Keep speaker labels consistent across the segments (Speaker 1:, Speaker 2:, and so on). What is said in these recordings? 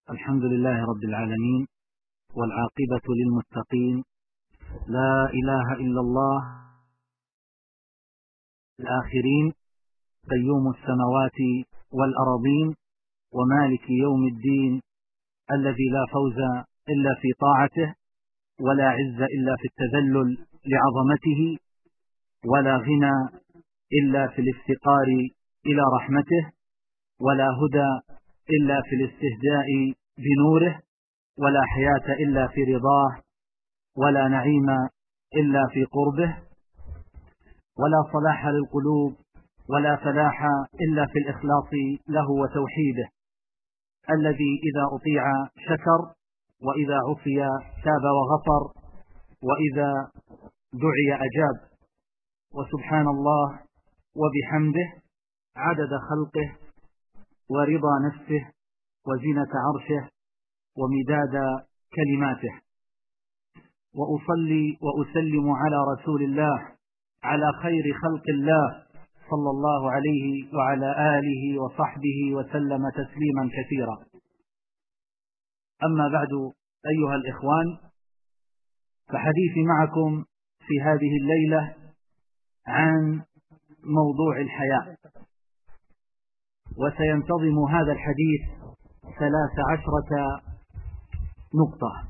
Speaker 1: الحمد لله رب العالمين، والعاقبة للمتقين، لا إله إلا الله الآخرين، قيوم السماوات والأراضين، ومالك يوم الدين، الذي لا فوز إلا في طاعته، ولا عز إلا في التذلل لعظمته، ولا غنى إلا في الافتقار إلى رحمته، ولا هدى إلا في الاستهزاء بنوره، ولا حياة إلا في رضاه، ولا نعيم إلا في قربه، ولا صلاح للقلوب ولا فلاح إلا في الإخلاص له وتوحيده، الذي إذا أطيع شكر، وإذا عصي تاب وغفر، وإذا دعي أجاب. وسبحان الله وبحمده عدد خلقه ورضا نفسه وزنة عرشه ومداد كلماته، وأصلي وأسلم على رسول الله، على خير خلق الله، صلى الله عليه وعلى آله وصحبه وسلم تسليما كثيرا. أما بعد، أيها الإخوان، فحديثي معكم في هذه الليلة عن موضوع الحياء، وسينتظم هذا الحديث 13 نقطة.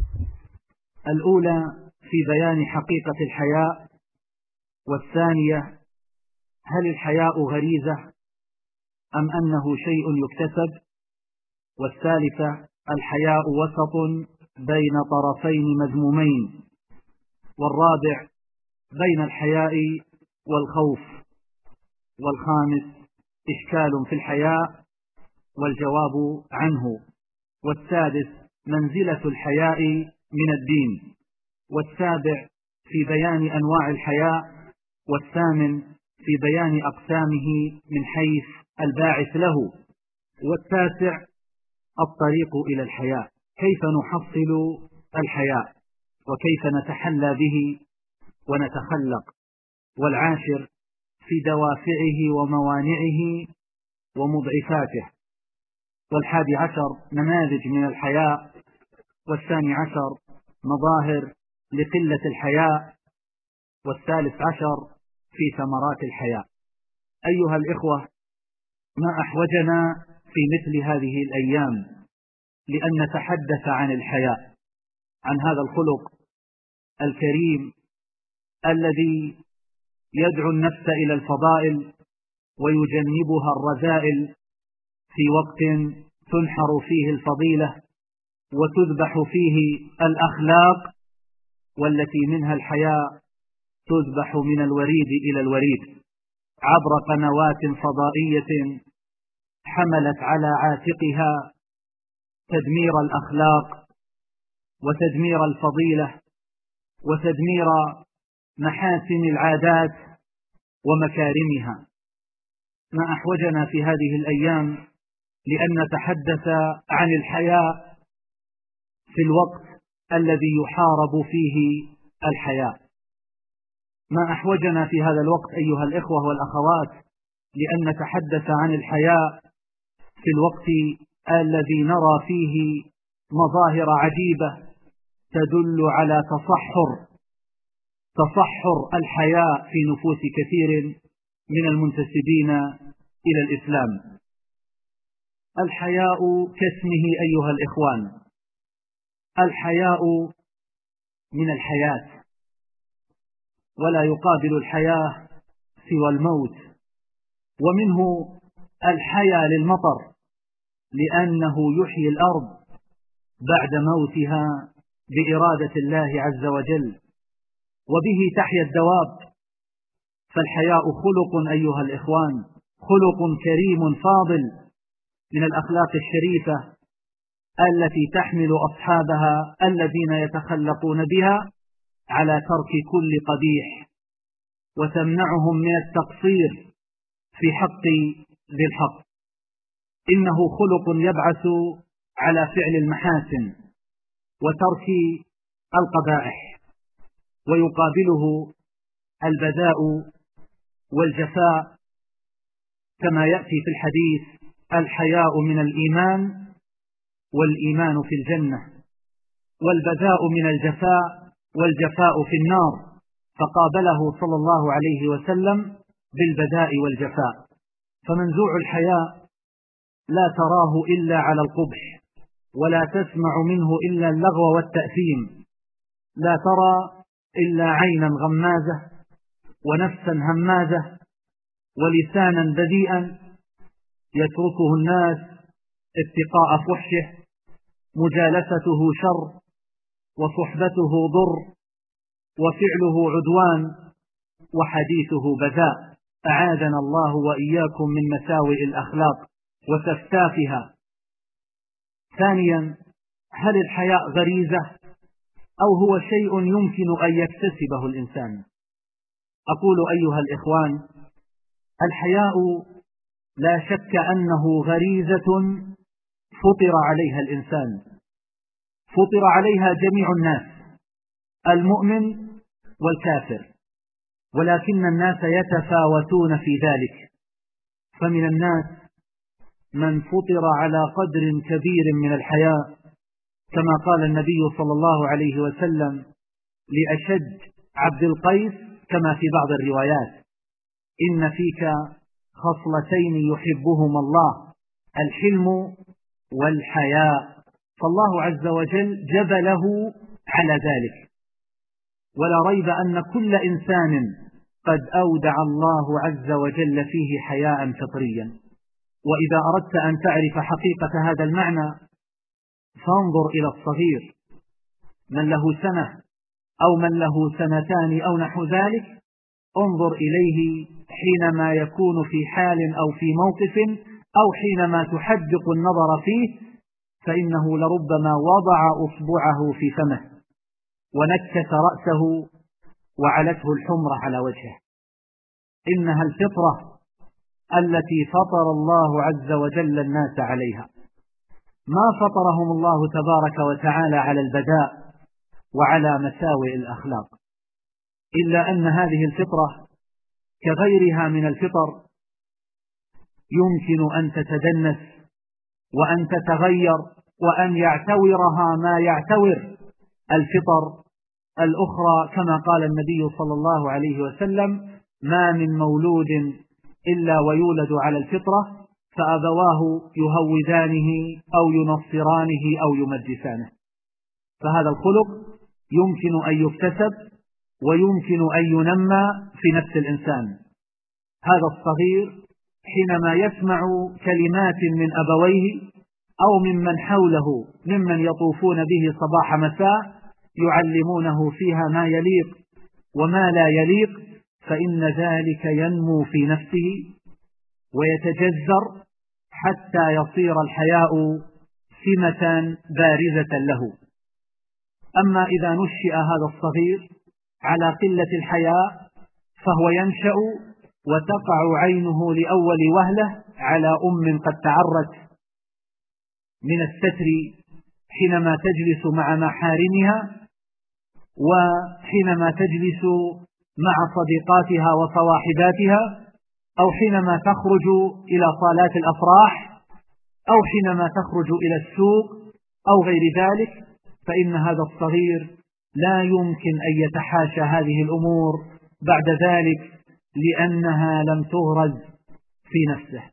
Speaker 1: الأولى في بيان حقيقة الحياء، والثانية هل الحياء غريزة أم أنه شيء يكتسب، والثالثة الحياء وسط بين طرفين مذمومين، والرابع بين الحياء والخوف، والخامس إشكال في الحياء والجواب عنه، والسادس منزلة الحياء من الدين، والسابع في بيان أنواع الحياء، والثامن في بيان أقسامه من حيث الباعث له، والتاسع الطريق إلى الحياء، كيف نحصل الحياء وكيف نتحلى به ونتخلق، والعاشر في دوافعه وموانعه ومضعفاته، والحادي عشر نماذج من الحياء، والثاني عشر مظاهر لقلة الحياء، والثالث عشر في ثمرات الحياء. أيها الإخوة، ما أحوجنا في مثل هذه الأيام لأن نتحدث عن الحياء، عن هذا الخلق الكريم الذي يدعو النفس إلى الفضائل ويجنبها الرذائل، في وقت تنحر فيه الفضيلة وتذبح فيه الأخلاق، والتي منها الحياء تذبح من الوريد إلى الوريد عبر قنوات فضائية حملت على عاتقها تدمير الأخلاق وتدمير الفضيلة وتدمير محاسن العادات ومكارمها. ما أحوجنا في هذه الأيام لأن نتحدث عن الحياء في الوقت الذي يحارب فيه الحياء. ما أحوجنا في هذا الوقت أيها الإخوة والأخوات لأن نتحدث عن الحياء في الوقت الذي نرى فيه مظاهر عجيبة تدل على تصحر الحياء في نفوس كثير من المنتسبين إلى الإسلام. الحياء كاسمه أيها الإخوان، الحياء من الحياة، ولا يقابل الحياة سوى الموت، ومنه الحياة للمطر لأنه يحيي الأرض بعد موتها بإرادة الله عز وجل، وبه تحيا الدواب. فالحياء خلق أيها الإخوان، خلق كريم فاضل من الأخلاق الشريفة التي تحمل أصحابها الذين يتخلقون بها على ترك كل قبيح، وتمنعهم من التقصير في حق ذي الحق. إنه خلق يبعث على فعل المحاسن وترك القبائح، ويقابله البذاء والجفاء، كما يأتي في الحديث: الحياء من الإيمان والإيمان في الجنة، والبذاء من الجفاء والجفاء في النار، فقابله صلى الله عليه وسلم بالبذاء والجفاء. فمنزوع الحياء لا تراه إلا على القبح، ولا تسمع منه إلا اللغو والتأثيم، لا ترى إلا عينا غمازة ونفسا همازة ولسانا بذيئا يتركه الناس اتقاء فحشه، مجالسته شر، وصحبته ضر، وفعله عدوان، وحديثه بذاء. أعاذنا الله وإياكم من مساوئ الأخلاق وسفسافها. ثانيا، هل الحياء غريزة أو هو شيء يمكن أن يكتسبه الإنسان؟ أقول أيها الإخوان، الحياء لا شك أنه غريزة فطر عليها الإنسان، فطر عليها جميع الناس، المؤمن والكافر، ولكن الناس يتفاوتون في ذلك. فمن الناس من فطر على قدر كبير من الحياء، كما قال النبي صلى الله عليه وسلم لأشج عبد القيس كما في بعض الروايات: إن فيك خصلتين يحبهما الله، الحلم والحياء. فالله عز وجل جبله على ذلك. ولا ريب أن كل إنسان قد أودع الله عز وجل فيه حياء فطريا. وإذا أردت أن تعرف حقيقة هذا المعنى فانظر إلى الصغير، من له سنة أو من له سنتان أو نحو ذلك، انظر إليه حينما يكون في حال أو في موقف أو حينما تحدق النظر فيه، فإنه لربما وضع أصبعه في فمه ونكس رأسه وعلته الحمرة على وجهه. إنها الفطرة التي فطر الله عز وجل الناس عليها. ما فطرهم الله تبارك وتعالى على البذاء وعلى مساوئ الأخلاق، إلا أن هذه الفطرة كغيرها من الفطر يمكن أن تتدنس وأن تتغير وأن يعتورها ما يعتور الفطر الأخرى، كما قال النبي صلى الله عليه وسلم: ما من مولود إلا ويولد على الفطرة، فأبواه يهودانه أو ينصرانه أو يمجسانه. فهذا الخلق يمكن أن يكتسب ويمكن أن ينمى في نفس الإنسان. هذا الصغير حينما يسمع كلمات من أبويه أو ممن حوله ممن يطوفون به صباح مساء يعلمونه فيها ما يليق وما لا يليق، فإن ذلك ينمو في نفسه ويتجذر حتى يصير الحياء سمة بارزة له. أما إذا نشئ هذا الصغير على قلة الحياء فهو ينشأ وتقع عينه لأول وهلة على قد تعرت من الستر حينما تجلس مع محارمها، وحينما تجلس مع صديقاتها وصواحباتها، أو حينما تخرج إلى صالات الأفراح، أو حينما تخرج إلى السوق أو غير ذلك. فإن هذا الصغير لا يمكن أن يتحاشى هذه الأمور بعد ذلك، لأنها لم تغرز في نفسه،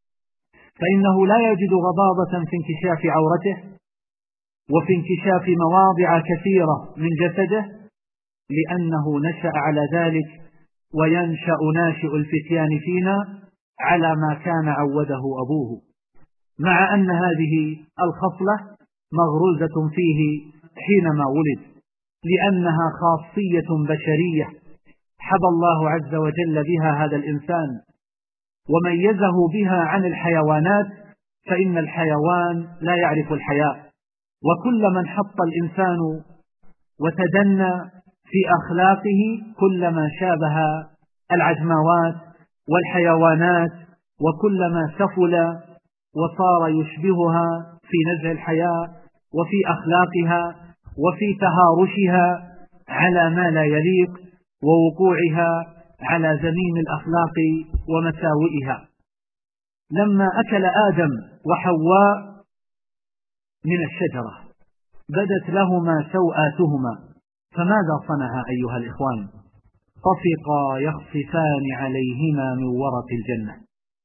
Speaker 1: فإنه لا يجد غضاضة في انكشاف عورته وفي انكشاف مواضع كثيرة من جسده، لأنه نشأ على ذلك، وينشأ ناشئ الفتيان فينا على ما كان عوده أبوه، مع أن هذه الخصلة مغروزة فيه حينما ولد، لأنها خاصية بشرية حبى الله عز وجل بها هذا الإنسان وميزه بها عن الحيوانات، فإن الحيوان لا يعرف الحياء. وكل من حط الإنسان وتدنى في أخلاقه كلما شابه العجماوات والحيوانات، وكلما سفل وصار يشبهها في نزع الحياء وفي أخلاقها وفي تهارشها على ما لا يليق ووقوعها على زميم الأخلاق ومساوئها. لما أكل آدم وحواء من الشجرة بدت لهما سوآتهما، فماذا صنعا أيها الإخوان؟ طفقا يخصفان عليهما من ورق الجنة.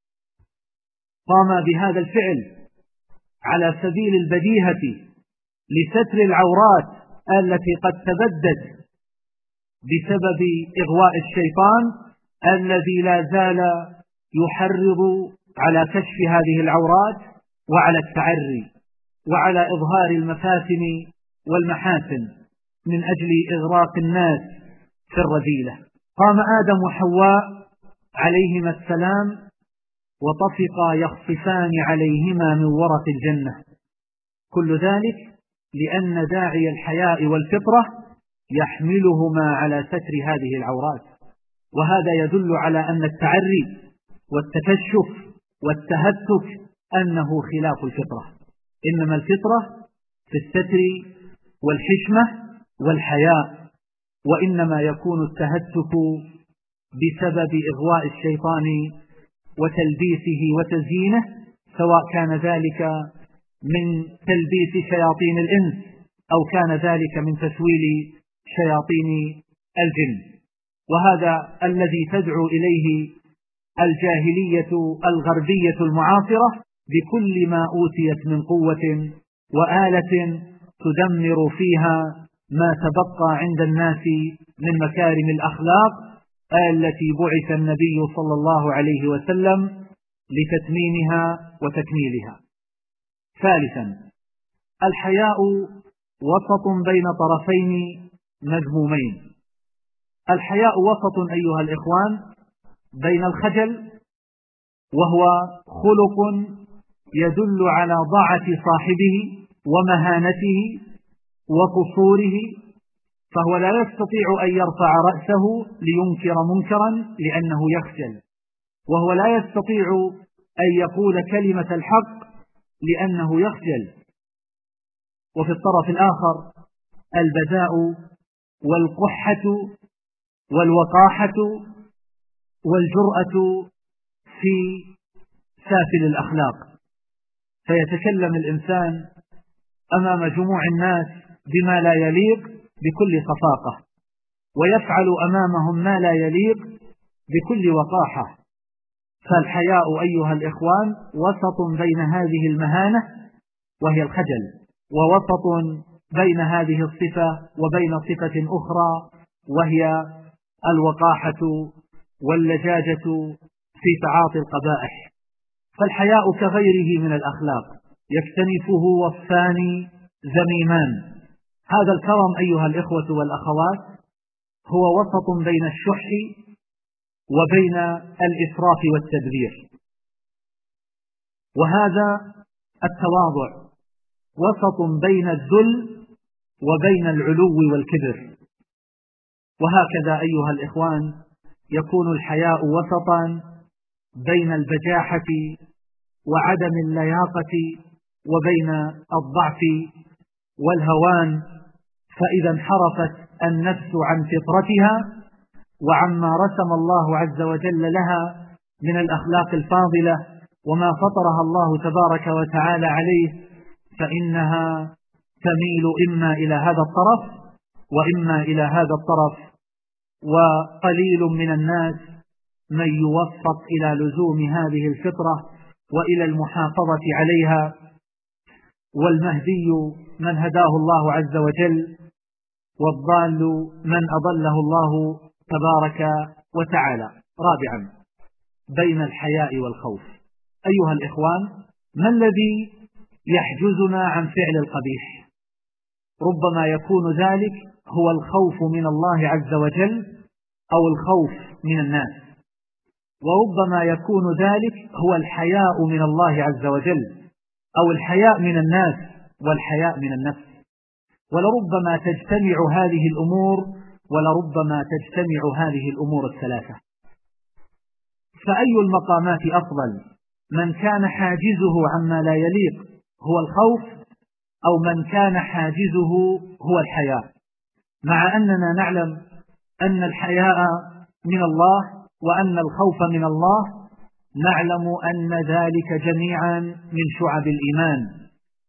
Speaker 1: قاما بهذا الفعل على سبيل البديهة لستر العورات التي قد تبدت بسبب إغواء الشيطان الذي لا زال يحرض على كشف هذه العورات وعلى التعري وعلى إظهار المفاتن والمحاسن من أجل إغراق الناس في الرذيلة. قام آدم وحواء عليهما السلام وطفقا يخصفان عليهما من ورق الجنة، كل ذلك لأن داعي الحياء والفطرة يحملهما على ستر هذه العورات. وهذا يدل على أن التعري والتكشف والتهتك أنه خلاف الفطرة، إنما الفطرة في الستر والحشمة والحياء، وإنما يكون التهتك بسبب إغواء الشيطان وتلبيسه وتزيينه، سواء كان ذلك من تلبيس شياطين الإنس أو كان ذلك من تسويل شياطين الجن. وهذا الذي تدعو إليه الجاهلية الغربية المعاصرة بكل ما أوتيت من قوة وآلة تدمر فيها ما تبقى عند الناس من مكارم الأخلاق التي بعث النبي صلى الله عليه وسلم لتتميمها وتكميلها. ثالثا، الحياء وسط بين طرفين مذمومين. الحياء وسط أيها الإخوان بين الخجل، وهو خلق يدل على ضعف صاحبه ومهانته وقصوره، فهو لا يستطيع أن يرفع رأسه لينكر منكرا لأنه يخجل، وهو لا يستطيع أن يقول كلمة الحق لأنه يخجل. وفي الطرف الآخر البذاء والقحة والوقاحة والجرأة في سافل الأخلاق، فيتكلم الإنسان أمام جموع الناس بما لا يليق بكل خفاقة، ويفعل أمامهم ما لا يليق بكل وقاحة. فالحياء أيها الإخوان وسط بين هذه المهانة وهي الخجل، ووسط بين هذه الصفة وبين صفة أخرى وهي الوقاحة واللجاجة في تعاطي القبائح. فالحياء كغيره من الأخلاق يكتنفه وصفان ذميمان. هذا الكرم أيها الإخوة والأخوات هو وسط بين الشح وبين الإسراف والتدبير، وهذا التواضع وسط بين الذل وبين العلو والكبر. وهكذا أيها الإخوان يكون الحياء وسطا بين البجاحة وعدم اللياقة وبين الضعف والهوان. فإذا انحرفت النفس عن فطرتها وعما رسم الله عز وجل لها من الأخلاق الفاضلة وما فطرها الله تبارك وتعالى عليه، فإنها تميل إما إلى هذا الطرف وإما إلى هذا الطرف. وقليل من الناس من يوفق إلى لزوم هذه الفطرة وإلى المحافظة عليها، والمهدي من هداه الله عز وجل، والضال من أضله الله تبارك وتعالى. رابعا، بين الحياء والخوف. أيها الإخوان، ما الذي يحجزنا عن فعل القبيح؟ ربما يكون ذلك هو الخوف من الله عز وجل أو الخوف من الناس، وربما يكون ذلك هو الحياء من الله عز وجل أو الحياء من الناس والحياء من النفس. ولربما تجتمع هذه الأمور ولربما تجتمع هذه الأمور الثلاثة. فأي المقامات أفضل؟ من كان حاجزه عما لا يليق هو الخوف، أو من كان حاجزه هو الحياء؟ مع أننا نعلم أن الحياء من الله وأن الخوف من الله، نعلم أن ذلك جميعا من شعب الإيمان،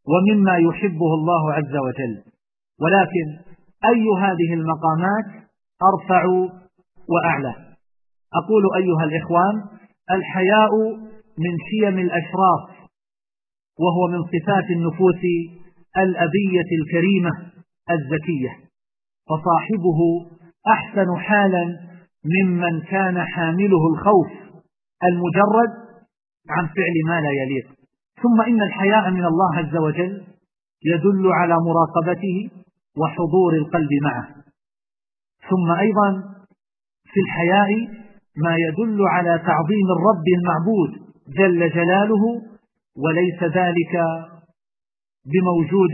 Speaker 1: ومما يحبه الله عز وجل. ولكن أي هذه المقامات أرفع وأعلى؟ أقول أيها الإخوان: الحياء من شيم الأشراف، وهو من صفات النفوس الأبية الكريمة الزكية، فصاحبه أحسن حالا ممن كان حامله الخوف المجرد عن فعل ما لا يليق. ثم إن الحياء من الله عز وجل يدل على مراقبته وحضور القلب معه. ثم أيضا في الحياء ما يدل على تعظيم الرب المعبود جل جلاله، وليس ذلك بموجود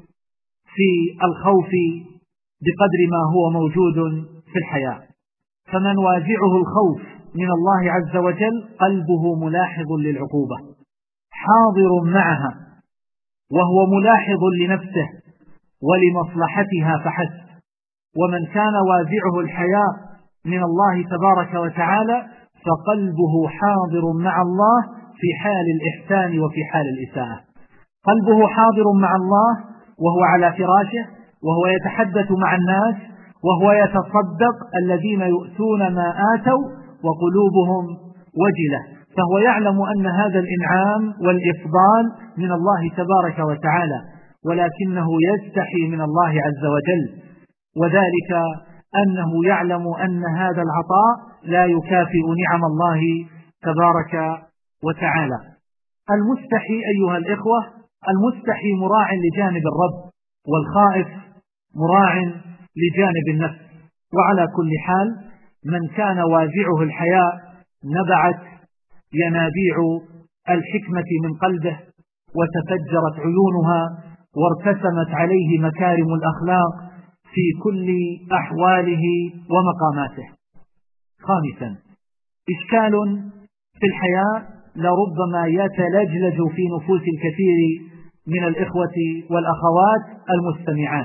Speaker 1: في الخوف بقدر ما هو موجود في الحياء. فمن وازعه الخوف من الله عز وجل قلبه ملاحظ للعقوبة، حاضر معها، وهو ملاحظ لنفسه ولمصلحتها فحسب. ومن كان وازعه الحياء من الله تبارك وتعالى فقلبه حاضر مع الله في حال الإحسان وفي حال الإساءة. قلبه حاضر مع الله وهو على فراشه، وهو يتحدث مع الناس، وهو يتصدق، الذين يؤتون ما آتوا وقلوبهم وجلة، فهو يعلم أن هذا الإنعام والإفضال من الله تبارك وتعالى، ولكنه يستحي من الله عز وجل، وذلك أنه يعلم أن هذا العطاء لا يكافئ نعم الله تبارك وتعالى. المستحي أيها الإخوة، المستحي مراع لجانب الرب، والخائف مراع لجانب النفس. وعلى كل حال من كان وازعه الحياء نبعت ينابيع الحكمة من قلبه، وتفجرت عيونها، وارتسمت عليه مكارم الأخلاق في كل أحواله ومقاماته. خامسا، إشكال في الحياء لربما يتلجلج في نفوس الكثير من الإخوة والأخوات المستمعات.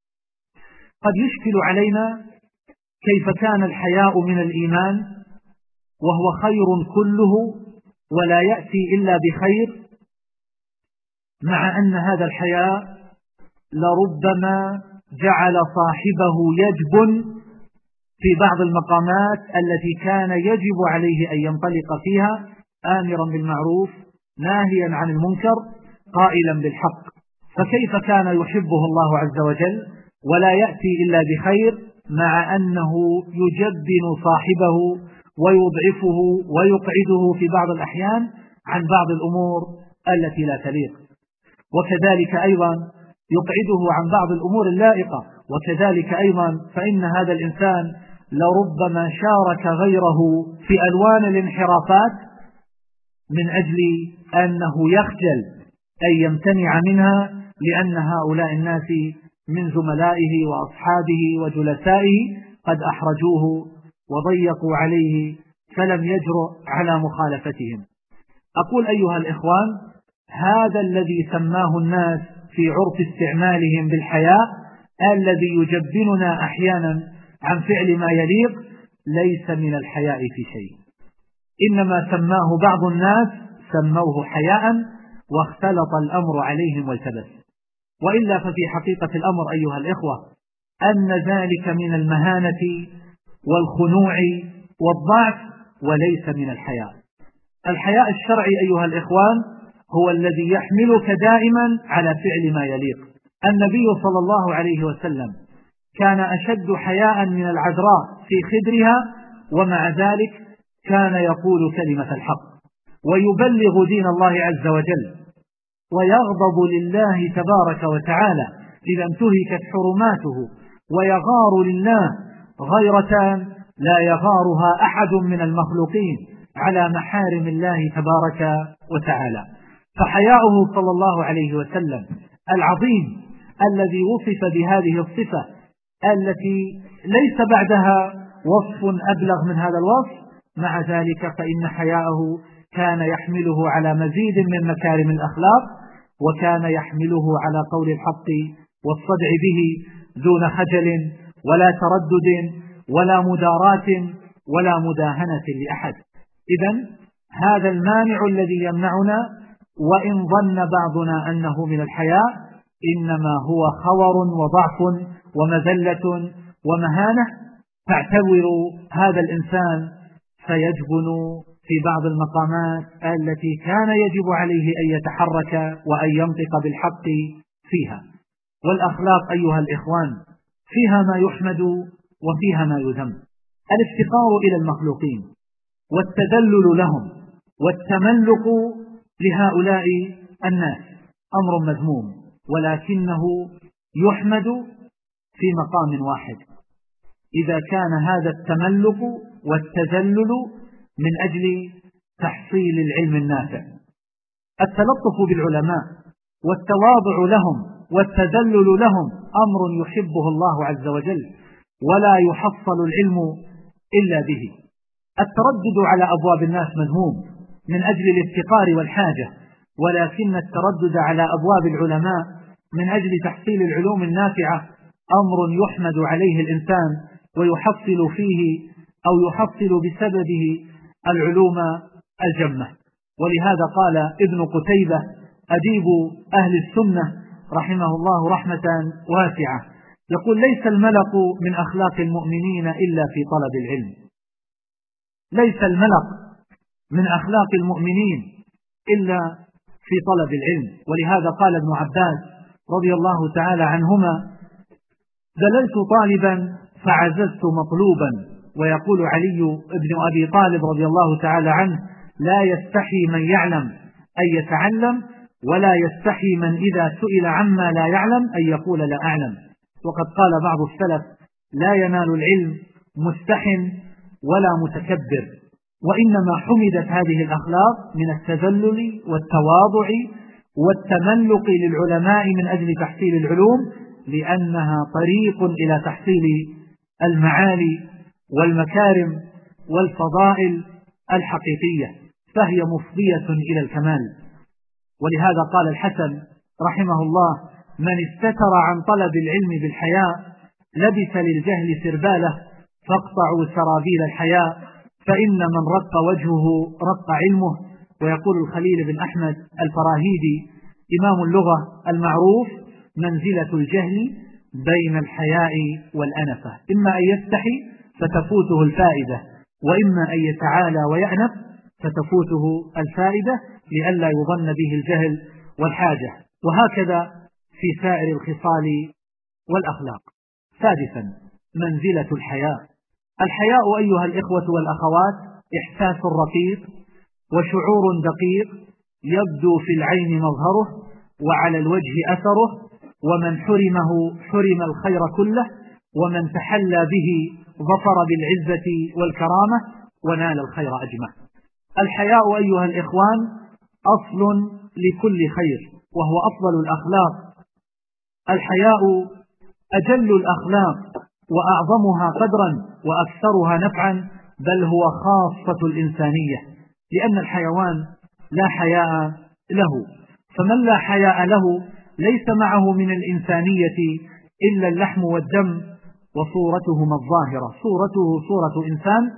Speaker 1: قد يشكل علينا كيف كان الحياء من الإيمان وهو خير كله ولا يأتي إلا بخير، مع أن هذا الحياء لربما جعل صاحبه يجبن في بعض المقامات التي كان يجب عليه أن ينطلق فيها آمرا بالمعروف ناهيا عن المنكر قائلا بالحق. فكيف كان يحبه الله عز وجل ولا يأتي إلا بخير، مع أنه يجبن صاحبه ويضعفه ويقعده في بعض الأحيان عن بعض الأمور التي لا تليق، وكذلك أيضا يقعده عن بعض الأمور اللائقة. وكذلك أيضا فإن هذا الإنسان لربما شارك غيره في ألوان الانحرافات من أجل أنه يخجل أن يمتنع منها، لأن هؤلاء الناس من زملائه وأصحابه وجلسائه قد أحرجوه وضيقوا عليه فلم يجرؤ على مخالفتهم. أقول أيها الإخوان: هذا الذي سماه الناس في عرف استعمالهم بالحياء الذي يجبننا أحيانا عن فعل ما يليق ليس من الحياء في شيء، إنما سماه بعض الناس سموه حياء واختلط الأمر عليهم والتبس. وإلا ففي حقيقة الأمر أيها الإخوة أن ذلك من المهانة والخنوع والضعف وليس من الحياء. الحياء الشرعي أيها الإخوان هو الذي يحملك دائما على فعل ما يليق. النبي صلى الله عليه وسلم كان أشد حياء من العذراء في خدرها، ومع ذلك كان يقول كلمة الحق ويبلغ دين الله عز وجل، ويغضب لله تبارك وتعالى إذا انتهكت حرماته، ويغار لله غيرة لا يغارها أحد من المخلوقين على محارم الله تبارك وتعالى. فحياؤه صلى الله عليه وسلم العظيم الذي وصف بهذه الصفة التي ليس بعدها وصف أبلغ من هذا الوصف، مع ذلك فإن حياءه كان يحمله على مزيد من مكارم الأخلاق، وكان يحمله على قول الحق والصدع به دون خجل ولا تردد ولا مداراة ولا مداهنة لأحد. إذن هذا المانع الذي يمنعنا وإن ظن بعضنا أنه من الحياء إنما هو خور وضعف ومذلة ومهانة، تعتبر هذا الإنسان فيجبن في بعض المقامات التي كان يجب عليه أن يتحرك وأن ينطق بالحق فيها. والأخلاق أيها الإخوان فيها ما يحمد وفيها ما يذم. الافتقار إلى المخلوقين والتذلل لهم والتملق لهؤلاء الناس أمر مذموم، ولكنه يحمد في مقام واحد إذا كان هذا التملق والتذلل من أجل تحصيل العلم النافع. التلطف بالعلماء والتواضع لهم والتذلل لهم أمر يحبه الله عز وجل، ولا يحصل العلم إلا به. التردد على أبواب الناس مذموم من أجل الافتقار والحاجة، ولكن التردد على أبواب العلماء من أجل تحصيل العلوم النافعة أمر يحمد عليه الإنسان ويحصل فيه أو يحصل بسببه العلوم الجمة. ولهذا قال ابن قتيبة أديب أهل السنة رحمه الله رحمة واسعة، يقول: ليس الملق من أخلاق المؤمنين إلا في طلب العلم. ليس الملق من أخلاق المؤمنين إلا في طلب العلم. ولهذا قال ابن عباس رضي الله تعالى عنهما: دللت طالبا فعززت مطلوبا. ويقول علي بن أبي طالب رضي الله تعالى عنه: لا يستحي من يعلم أن يتعلم، ولا يستحي من إذا سئل عما لا يعلم أن يقول لا أعلم. وقد قال بعض السلف: لا ينال العلم مستح ولا متكبر. وإنما حمدت هذه الأخلاق من التذلل والتواضع والتملق للعلماء من أجل تحصيل العلوم، لأنها طريق إلى تحصيل المعالي والمكارم والفضائل الحقيقية، فهي مفضية إلى الكمال. ولهذا قال الحسن رحمه الله: من استتر عن طلب العلم بالحياء لبس للجهل سرباله فاقطعوا سرابيل الحياء، فإن من رق وجهه رق علمه. ويقول الخليل بن أحمد الفراهيدي إمام اللغة المعروف: منزلة الجهل بين الحياء والأنفة، إما أن يستحي فتفوته الفائدة، وإما أن يتعالى ويأنف فتفوته الفائدة، لئلا يظن به الجهل والحاجة. وهكذا في سائر الخصال والأخلاق. سادسا، منزلة الحياء. الحياء أيها الإخوة والأخوات إحساس رقيق وشعور دقيق يبدو في العين مظهره وعلى الوجه أثره، ومن حرمه حرم الخير كله، ومن تحلى به ظفر بالعزة والكرامة ونال الخير أجمع. الحياء أيها الإخوان أصل لكل خير، وهو أفضل الأخلاق. الحياء أجل الأخلاق وأعظمها قدرا وأكثرها نفعا، بل هو خاصة الإنسانية، لأن الحيوان لا حياء له، فمن لا حياء له ليس معه من الإنسانية إلا اللحم والدم وصورتهما الظاهرة، صورته صورة إنسان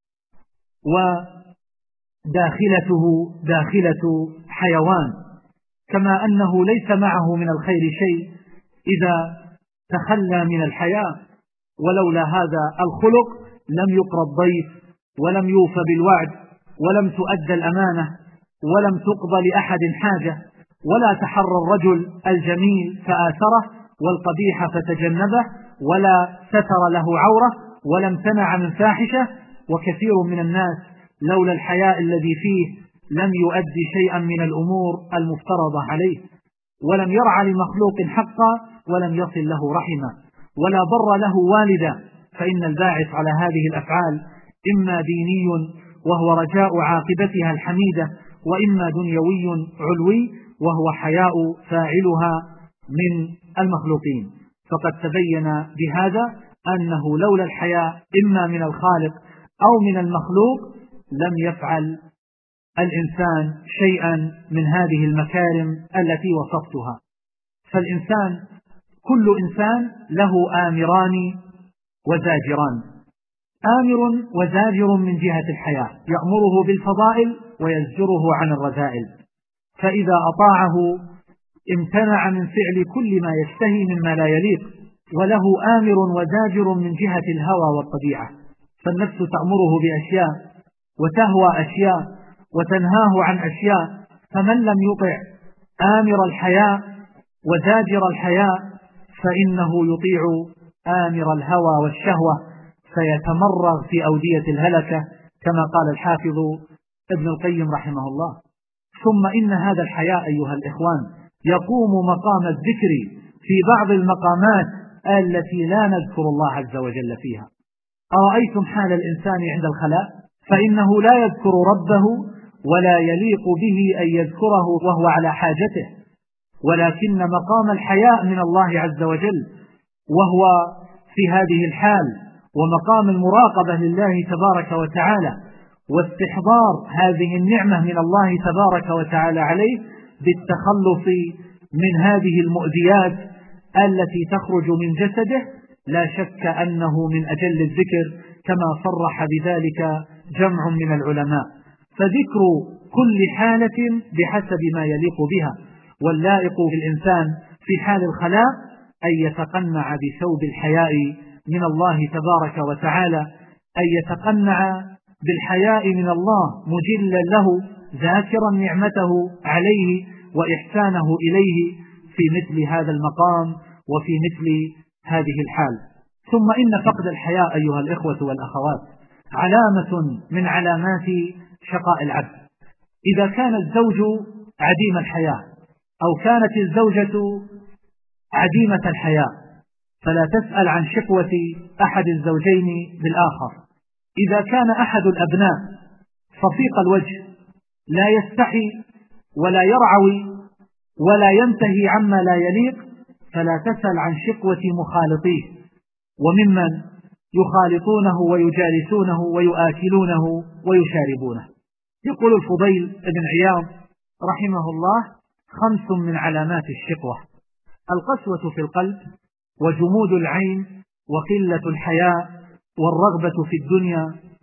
Speaker 1: وداخلته داخلة حيوان، كما أنه ليس معه من الخير شيء إذا تخلى من الحياء. ولولا هذا الخلق لم يقر الضيف، ولم يوفى بالوعد، ولم تؤدى الأمانة، ولم تقضى لأحد حاجة، ولا تحرى الرجل الجميل فآثره والقبيح فتجنبه، ولا ستر له عورة، ولم تنع من فاحشة. وكثير من الناس لولا الحياء الذي فيه لم يؤدي شيئا من الأمور المفترضة عليه، ولم يرعى لمخلوق حقا، ولم يصل له رحمه، ولا بر له والدا. فإن الباعث على هذه الأفعال إما ديني وهو رجاء عاقبتها الحميدة، وإما دنيوي علوي وهو حياء فاعلها من المخلوقين. فقد تبين بهذا أنه لولا الحياء إما من الخالق أو من المخلوق لم يفعل الإنسان شيئا من هذه المكارم التي وصفتها. فالإنسان كل إنسان له آمران وزاجران. آمر وزاجر من جهة الحياء، يأمره بالفضائل ويزجره عن الرذائل. فإذا أطاعه امتنع من فعل كل ما يشتهي مما لا يليق، وله آمر وزاجر من جهة الهوى والطبيعة، فالنفس تأمره بأشياء وتهوى أشياء وتنهاه عن أشياء، فمن لم يطع آمر الحياء وزاجر الحياء فإنه يطيع آمر الهوى والشهوة فيتمرغ في أودية الهلكة، كما قال الحافظ ابن القيم رحمه الله. ثم إن هذا الحياء أيها الإخوان يقوم مقام الذكر في بعض المقامات التي لا نذكر الله عز وجل فيها. أرأيتم حال الإنسان عند الخلاء؟ فإنه لا يذكر ربه ولا يليق به أن يذكره وهو على حاجته، ولكن مقام الحياء من الله عز وجل وهو في هذه الحال، ومقام المراقبة لله تبارك وتعالى، واستحضار هذه النعمة من الله تبارك وتعالى عليه بالتخلص من هذه المؤذيات التي تخرج من جسده، لا شك أنه من أجل الذكر كما صرح بذلك جمع من العلماء. فذكر كل حالة بحسب ما يليق بها، واللائق بالإنسان في حال الخلاء أن يتقنع بثوب الحياء من الله تبارك وتعالى، أن يتقنع بالحياء من الله مجلا له ذاكرا نعمته عليه وإحسانه إليه في مثل هذا المقام وفي مثل هذه الحال. ثم إن فقد الحياء أيها الإخوة والأخوات علامة من علامات شقاء العبد. إذا كان الزوج عديم الحياء أو كانت الزوجة عديمة الحياء فلا تسأل عن شقوة أحد الزوجين بالآخر. إذا كان أحد الأبناء صفيق الوجه لا يستحي ولا يرعوي ولا ينتهي عما لا يليق فلا تسأل عن شقوة مخالطيه وممن يخالطونه ويجالسونه ويؤكلونه ويشاربونه. يقول الفضيل بن عياض رحمه الله: 5 من علامات الشقوة: القسوة في القلب، وجمود العين، وقلة الحياء، والرغبة في الدنيا،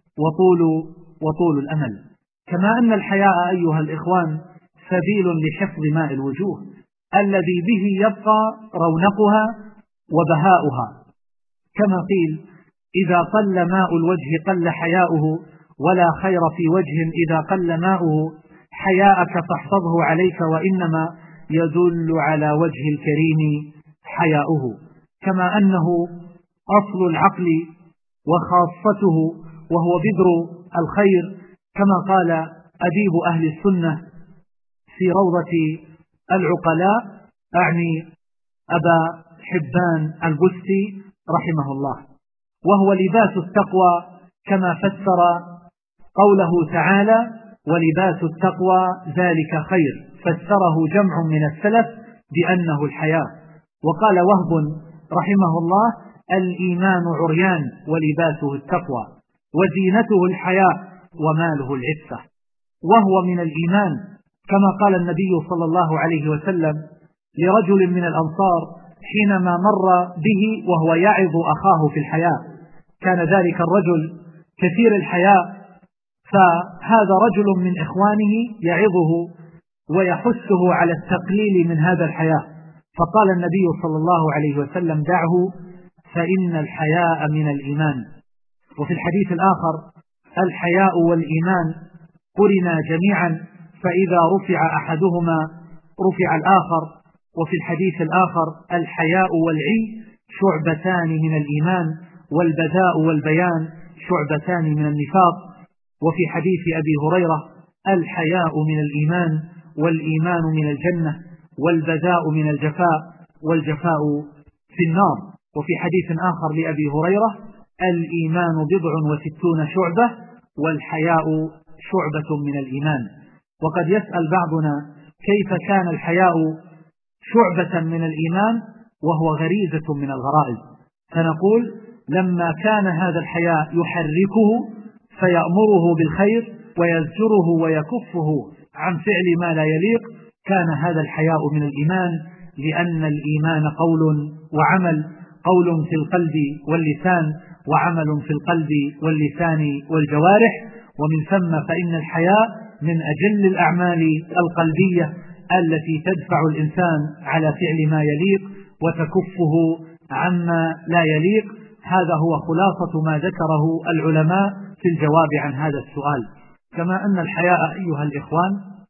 Speaker 1: وطول الأمل. كما أن الحياء أيها الإخوان سبيل لحفظ ماء الوجوه الذي به يبقى رونقها وبهاؤها، كما قيل: إذا قل ماء الوجه قل حياؤه، ولا خير في وجه إذا قل ماؤه، حياءك فاحفظه عليك وإنما يدل على وجه الكريم حياؤه. كما أنه أصل العقل وخاصته وهو بذر الخير، كما قال أديب أهل السنة في روضة العقلاء، أعني أبا حبان البستي رحمه الله، وهو لباس التقوى، كما فسر قوله تعالى: ولباس التقوى ذلك خير، فسره جمع من السلف بأنه الحياء. وقال وهب رحمه الله: الإيمان عريان ولباسه التقوى، وزينته الحياء وماله العفة. وهو من الإيمان، كما قال النبي صلى الله عليه وسلم لرجل من الأنصار حينما مر به وهو يعظ أخاه في الحياء، كان ذلك الرجل كثير الحياء، فهذا رجل من إخوانه يعظه ويحثه على التقليل من هذا الحياء، فقال النبي صلى الله عليه وسلم: دعه فإن الحياء من الإيمان. وفي الحديث الآخر: الحياء والإيمان قرنا جميعا، فإذا رفع أحدهما رفع الآخر. وفي الحديث الآخر: الحياء والعي شعبتان من الإيمان، والبذاء والبيان شعبتان من النفاق. وفي حديث أبي هريرة: الحياء من الإيمان، والإيمان من الجنة، والبذاء من الجفاء، والجفاء في النار. وفي حديث آخر لأبي هريرة: الإيمان 69 شعبة، والحياء شعبة من الإيمان. وقد يسأل بعضنا: كيف كان الحياء شعبة من الإيمان وهو غريزة من الغرائز؟ فنقول: لما كان هذا الحياء يحركه فيأمره بالخير ويزجره ويكفه عن فعل ما لا يليق، كان هذا الحياء من الإيمان، لأن الإيمان قول وعمل، قول في القلب واللسان، وعمل في القلب واللسان والجوارح. ومن ثم فإن الحياء من أجل الأعمال القلبية التي تدفع الإنسان على فعل ما يليق وتكفه عما لا يليق. هذا هو خلاصة ما ذكره العلماء في الجواب عن هذا السؤال. كما أن الحياء أيها الإخوان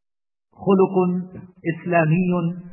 Speaker 1: خلق إسلامي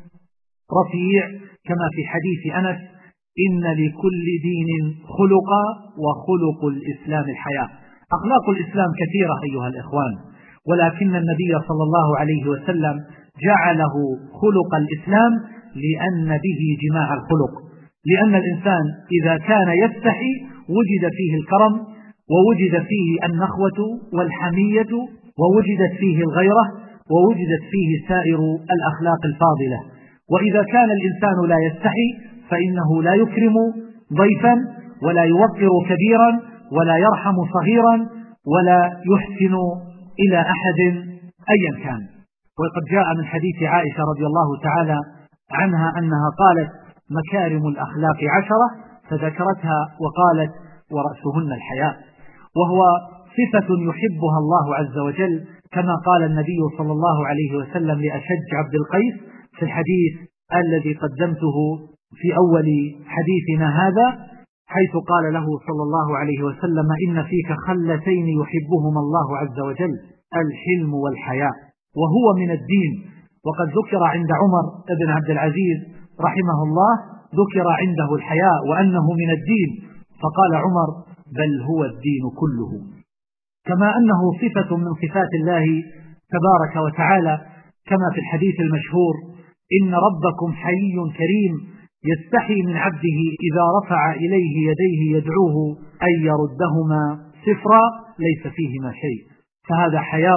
Speaker 1: رفيع، كما في حديث أنس: إن لكل دين خلقا وخلق الإسلام الحياء. أخلاق الإسلام كثيرة أيها الإخوان، ولكن النبي صلى الله عليه وسلم جعله خلق الإسلام لأن به جماع الخلق، لأن الإنسان إذا كان يستحي وجد فيه الكرم، ووجد فيه النخوة والحمية، ووجدت فيه الغيرة، ووجدت فيه سائر الأخلاق الفاضلة. وإذا كان الإنسان لا يستحي فإنه لا يكرم ضيفا، ولا يوقر كبيرا، ولا يرحم صغيرا، ولا يحسن إلى أحد أيا كان. وقد جاء من حديث عائشة رضي الله تعالى عنها أنها قالت: مكارم الأخلاق 10، فذكرتها وقالت: ورأسهن الحياء. وهو صفة يحبها الله عز وجل، كما قال النبي صلى الله عليه وسلم لأشج عبد القيس في الحديث الذي قدمته في أول حديثنا هذا، حيث قال له صلى الله عليه وسلم: إن فيك خلتين يحبهما الله عز وجل، الحلم والحياء، وهو من الدين. وقد ذكر عند عمر بن عبد العزيز رحمه الله، ذكر عنده الحياء وأنه من الدين، فقال عمر: بل هو الدين كله. كما أنه صفة من صفات الله تبارك وتعالى، كما في الحديث المشهور: إن ربكم حيي كريم يستحي من عبده إذا رفع إليه يديه يدعوه أن يردهما صفرا ليس فيهما شيء. فهذا حياء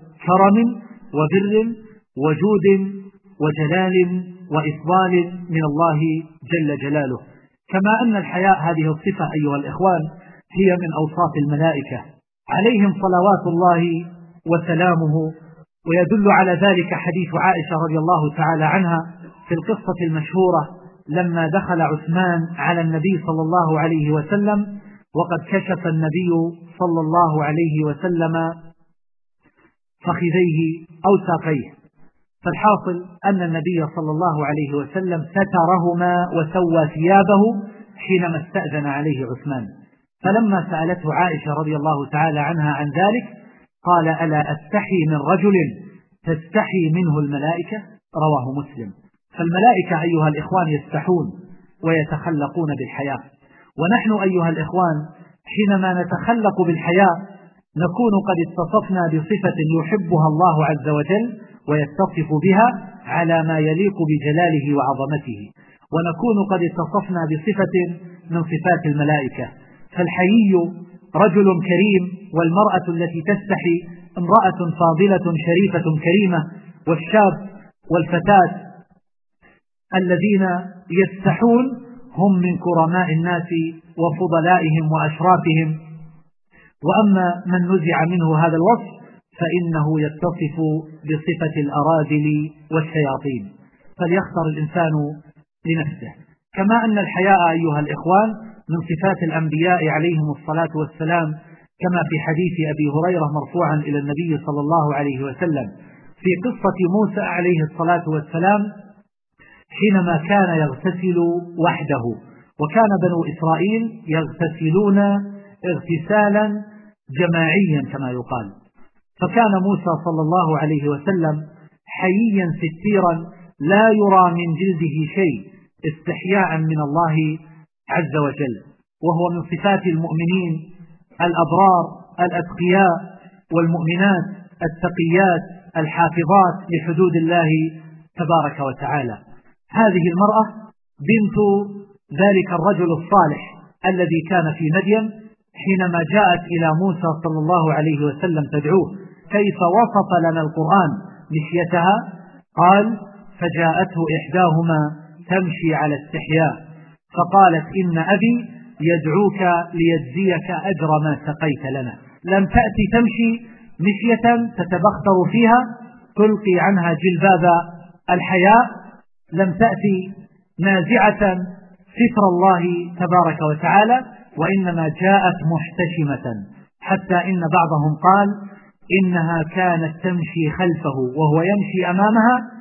Speaker 1: كرم وبر وجود وجلال وإفضال من الله جل جلاله. كما أن الحياء هذه الصفة أيها الإخوان هي من أوصاف الملائكة عليهم صلوات الله وسلامه. ويدل على ذلك حديث عائشة رضي الله تعالى عنها في القصة المشهورة لما دخل عثمان على النبي صلى الله عليه وسلم وقد كشف النبي صلى الله عليه وسلم فخذيه أو ساقيه. فالحاصل أن النبي صلى الله عليه وسلم سترهما وسوى ثيابه حينما استأذن عليه عثمان. فلما سألته عائشة رضي الله تعالى عنها عن ذلك قال: ألا أستحي من رجل تستحي منه الملائكة؟ رواه مسلم. فالملائكة أيها الإخوان يستحون ويتخلقون بالحياء، ونحن أيها الإخوان حينما نتخلق بالحياء نكون قد اتصفنا بصفة يحبها الله عز وجل ويتصف بها على ما يليق بجلاله وعظمته، ونكون قد اتصفنا بصفة من صفات الملائكة. فالحيي رجل كريم، والمرأة التي تستحي امرأة فاضلة شريفة كريمة، والشاب والفتاة الذين يستحون هم من كرماء الناس وفضلائهم وأشرافهم. وأما من نزع منه هذا الوصف فإنه يتصف بصفة الأراذل والشياطين، فليختر الإنسان لنفسه. كما أن الحياء أيها الإخوان من صفات الأنبياء عليهم الصلاة والسلام، كما في حديث أبي هريرة مرفوعا إلى النبي صلى الله عليه وسلم في قصة موسى عليه الصلاة والسلام حينما كان يغتسل وحده، وكان بنو إسرائيل يغتسلون اغتسالا جماعيا كما يقال. فكان موسى صلى الله عليه وسلم حييا ستيرا لا يرى من جلده شيء استحياء من الله عز وجل، وهو من صفات المؤمنين الأبرار الأتقياء والمؤمنات التقيات الحافظات لحدود الله تبارك وتعالى. هذه المرأة بنت ذلك الرجل الصالح الذي كان في مدين، حينما جاءت إلى موسى صلى الله عليه وسلم تدعوه كيف وصف لنا القرآن مشيتها، قال: فجاءته إحداهما تمشي على استحياء فقالت: إن أبي يدعوك ليجزيك أجر ما سقيت لنا. لم تأتي تمشي مشية تتبختر فيها تلقي عنها جلباب الحياء، لم تأتي نازعة ستر الله تبارك وتعالى، وإنما جاءت محتشمة، حتى إن بعضهم قال إنها كانت تمشي خلفه وهو يمشي أمامها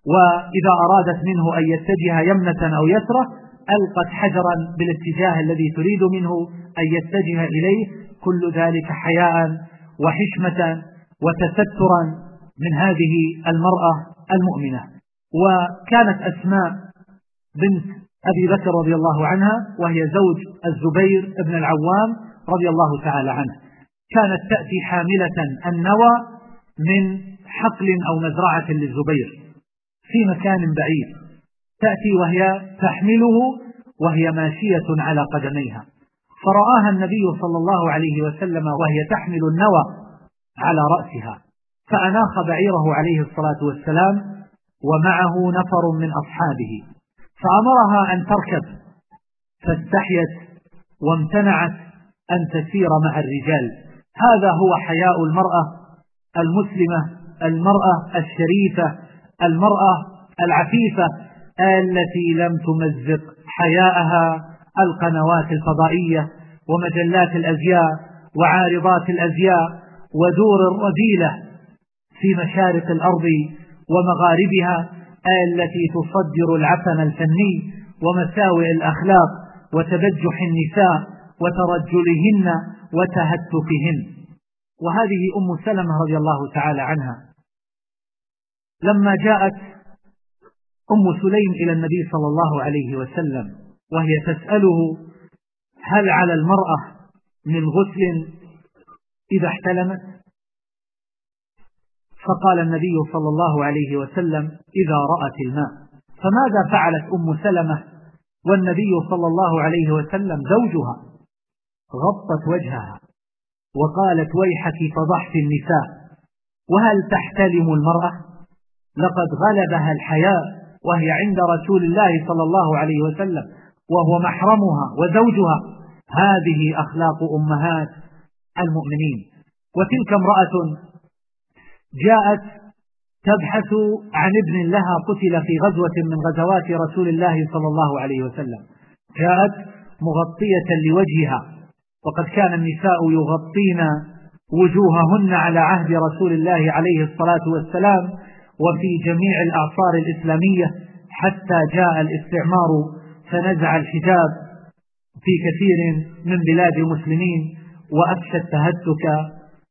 Speaker 1: وإذا أرادت منه أن يتجه يمنة أو يسرة ألقت حجرا بالاتجاه الذي تريد منه أن يتجه إليه، كل ذلك حياء وحشمة وتسترا من هذه المرأة المؤمنة. وكانت أسماء بنت أبي بكر رضي الله عنها، وهي زوج الزبير بن العوام رضي الله تعالى عنه، كانت تأتي حاملة النوى من حقل أو مزرعة للزبير في مكان بعيد، تأتي وهي تحمله وهي ماشية على قدميها، فرآها النبي صلى الله عليه وسلم وهي تحمل النوى على رأسها، فأناخ بعيره عليه الصلاة والسلام ومعه نفر من أصحابه، فأمرها أن تركب، فاستحيت وامتنعت أن تسير مع الرجال. هذا هو حياء المرأة المسلمة، المرأة الشريفة، المرأة العفيفة التي لم تمزق حياءها القنوات الفضائية ومجلات الأزياء وعارضات الأزياء ودور الرذيلة في مشارق الأرض ومغاربها التي تصدر العفن الفني ومساوئ الأخلاق وتبجح النساء وترجلهن وتهتكهن. وهذه أم سلمة رضي الله تعالى عنها لما جاءت أم سليم إلى النبي صلى الله عليه وسلم وهي تسأله هل على المرأة من غسل إذا احتلمت؟ فقال النبي صلى الله عليه وسلم إذا رأت الماء. فماذا فعلت أم سلمة والنبي صلى الله عليه وسلم زوجها؟ غطت وجهها وقالت ويحك فضحت النساء، وهل تحتلم المرأة؟ لقد غلبها الحياء وهي عند رسول الله صلى الله عليه وسلم وهو محرمها وزوجها. هذه أخلاق أمهات المؤمنين. وتلك امرأة جاءت تبحث عن ابن لها قتل في غزوة من غزوات رسول الله صلى الله عليه وسلم، جاءت مغطية لوجهها، وقد كان النساء يغطين وجوههن على عهد رسول الله عليه الصلاة والسلام وفي جميع الأعصار الإسلامية، حتى جاء الاستعمار فنزع الحجاب في كثير من بلاد المسلمين وأفشى التهتك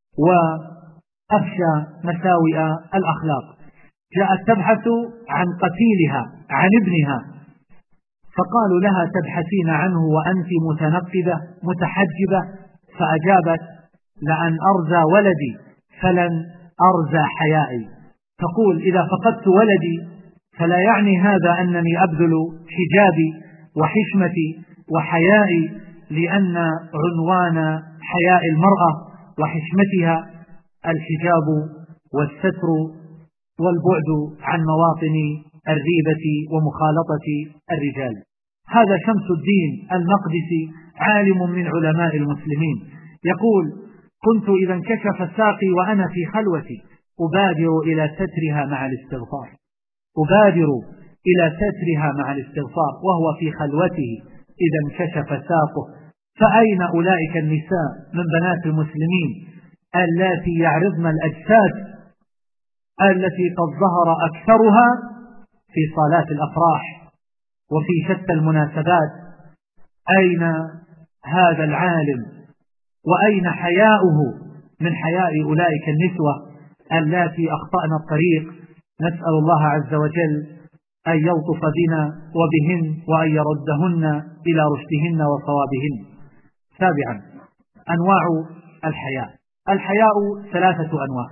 Speaker 1: وأفشى مساوئ الأخلاق. جاءت تبحث عن قتيلها عن ابنها، فقالوا لها تبحثين عنه وأنت متنقبة متحجبة؟ فأجابت لأن أرزى ولدي فلن أرزى حيائي. تقول إذا فقدت ولدي فلا يعني هذا أنني أبذل حجابي وحشمتي وحيائي، لأن عنوان حياء المرأة وحشمتها الحجاب والستر والبعد عن مواطن الريبة ومخالطة الرجال. هذا شمس الدين المقدسي عالم من علماء المسلمين يقول كنت إذا انكشف ساقي وأنا في خلوتي أبادر إلى سترها مع الاستغفار، أبادر إلى سترها مع الاستغفار وهو في خلوته إذا انكشف ساقه. فأين أولئك النساء من بنات المسلمين التي يعرضن الأجساد التي قد ظهر أكثرها في صالات الأفراح وفي شتى المناسبات؟ أين هذا العالم وأين حياؤه من حياء أولئك النسوة التي أخطأن الطريق؟ نسأل الله عز وجل أن يلطف بنا وبهن وأن يردهن إلى رشدهن وصوابهن. سابعا، أنواع الحياء. الحياء ثلاثة أنواع: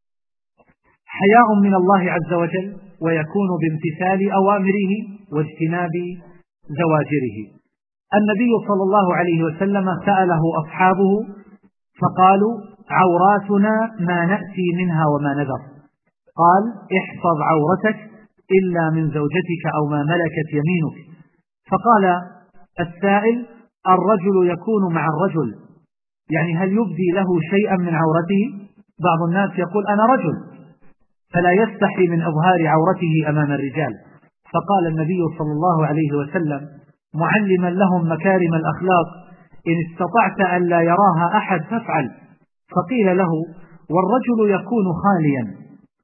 Speaker 1: حياء من الله عز وجل ويكون بامتثال أوامره واجتناب زواجره. النبي صلى الله عليه وسلم سأله أصحابه فقالوا عوراتنا ما نأتي منها وما نذر، قال احفظ عورتك إلا من زوجتك أو ما ملكت يمينك. فقال السائل الرجل يكون مع الرجل، يعني هل يبدي له شيئا من عورته؟ بعض الناس يقول أنا رجل فلا يستحي من إظهار عورته أمام الرجال. فقال النبي صلى الله عليه وسلم معلما لهم مكارم الأخلاق إن استطعت أن لا يراها أحد فافعل. فقيل له والرجل يكون خاليا،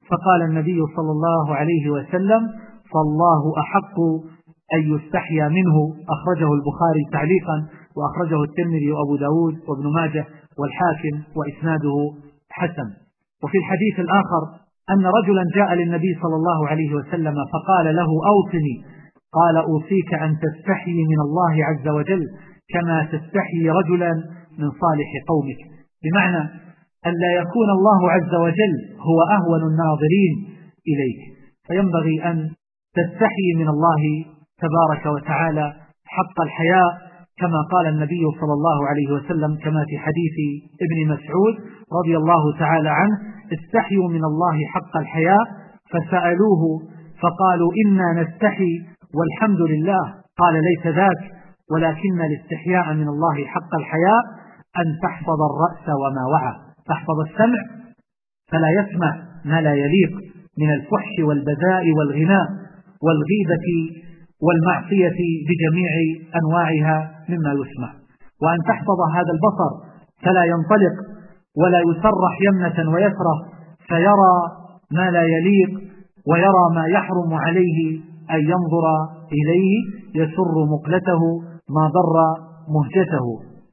Speaker 1: فقال النبي صلى الله عليه وسلم: فالله أحق أن يستحيا منه. أخرجه البخاري تعليقا، وأخرجه الترمذي وأبو داود وابن ماجه والحاكم، وإسناده حسن. وفي الحديث الآخر أن رجلا جاء للنبي صلى الله عليه وسلم فقال له: أوصني. قال: أوصيك أن تستحي من الله عز وجل كما تستحي رجلا من صالح قومك، بمعنى أن لا يكون الله عز وجل هو أهون الناظرين إليك، فينبغي أن تستحي من الله تبارك وتعالى حق الحياء، كما قال النبي صلى الله عليه وسلم كما في حديث ابن مسعود رضي الله تعالى عنه: استحيوا من الله حق الحياء. فسألوه فقالوا: إنا نستحي والحمد لله. قال: ليس ذاك، ولكن الاستحياء من الله حق الحياء أن تحفظ الرأس وما وعى، تحفظ السمع فلا يسمع ما لا يليق من الفحش والبذاء والغناء والغيبة والمعصية بجميع أنواعها مما يسمع، وأن تحفظ هذا البصر فلا ينطلق ولا يسرح يمنة ويسرة فيرى ما لا يليق ويرى ما يحرم عليه أن ينظر إليه يسر مقلته ما ضر مهجته.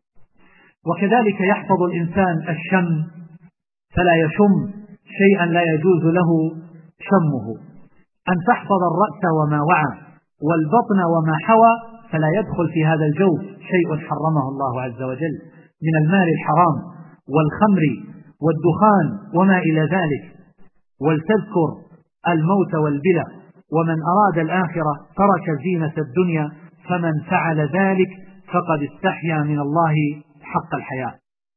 Speaker 1: وكذلك يحفظ الإنسان الشم فلا يشم شيئا لا يجوز له شمه. أن تحفظ الرأس وما وعى والبطن وما حوى، فلا يدخل في هذا الجوف شيء حرمه الله عز وجل من المال الحرام والخمر والدخان وما إلى ذلك. ولتذكر الموت والبلى، ومن أراد الآخرة ترك زينة الدنيا، فمن فعل ذلك فقد استحيا من الله حق الحياء.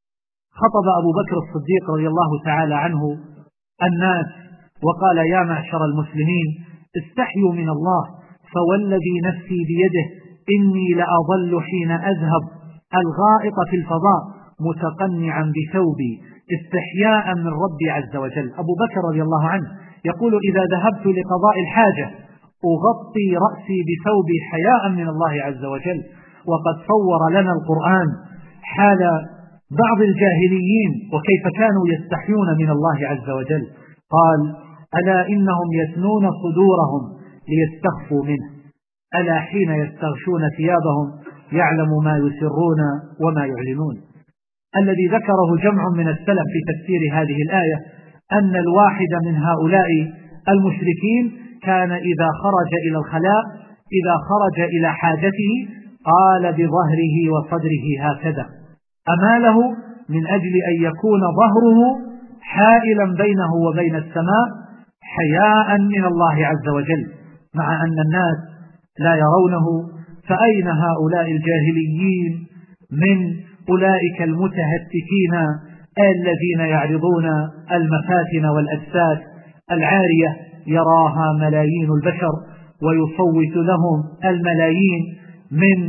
Speaker 1: خطب أبو بكر الصديق رضي الله تعالى عنه الناس وقال: يا معشر المسلمين، استحيوا من الله، فوالذي نفسي بيده إني لأظل حين أذهب الغائط في الفضاء متقنعا بثوبي استحياء من ربي عز وجل. أبو بكر رضي الله عنه يقول: إذا ذهبت لقضاء الحاجة أغطي رأسي بثوبي حياء من الله عز وجل. وقد صور لنا القرآن حال بعض الجاهليين وكيف كانوا يستحيون من الله عز وجل. قال: ألا إنهم يثنون صدورهم ليستخفوا منه، ألا حين يستغشون ثيابهم يعلم ما يسرون وما يعلنون. الذي ذكره جمع من السلف في تفسير هذه الآية أن الواحد من هؤلاء المشركين كان إذا خرج إلى الخلاء، إذا خرج إلى حاجته قال بظهره وصدره هكذا، أماله من أجل أن يكون ظهره حائلا بينه وبين السماء حياء من الله عز وجل، مع أن الناس لا يرونه. فأين هؤلاء الجاهليين من أولئك المتهتكين الذين يعرضون المفاتن والأجساد العارية يراها ملايين البشر ويصوت لهم الملايين من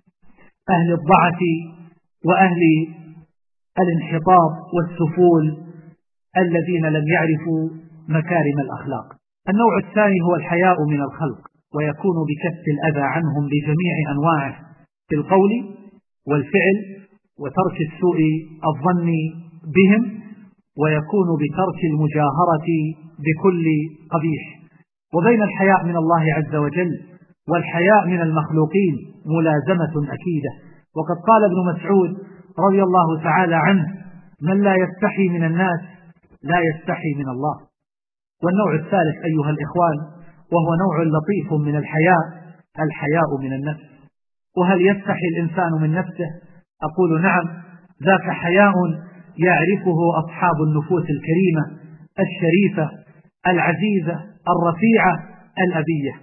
Speaker 1: أهل الضعف وأهل الانحطاط والسفول الذين لم يعرفوا مكارم الأخلاق. النوع الثاني هو الحياء من الخلق، ويكون بكف الأذى عنهم بجميع أنواعه في القول والفعل وترك السوء الظن بهم، ويكون بترك المجاهرة بكل قبيح. وبين الحياء من الله عز وجل والحياء من المخلوقين ملازمة أكيدة. وقد قال ابن مسعود رضي الله تعالى عنه: من لا يستحي من الناس لا يستحي من الله. والنوع الثالث أيها الإخوان وهو نوع لطيف من الحياء من النفس. وهل يستحي الإنسان من نفسه؟ أقول نعم، ذاك حياء يعرفه أصحاب النفوس الكريمة الشريفة العزيزة الرفيعة الأبية.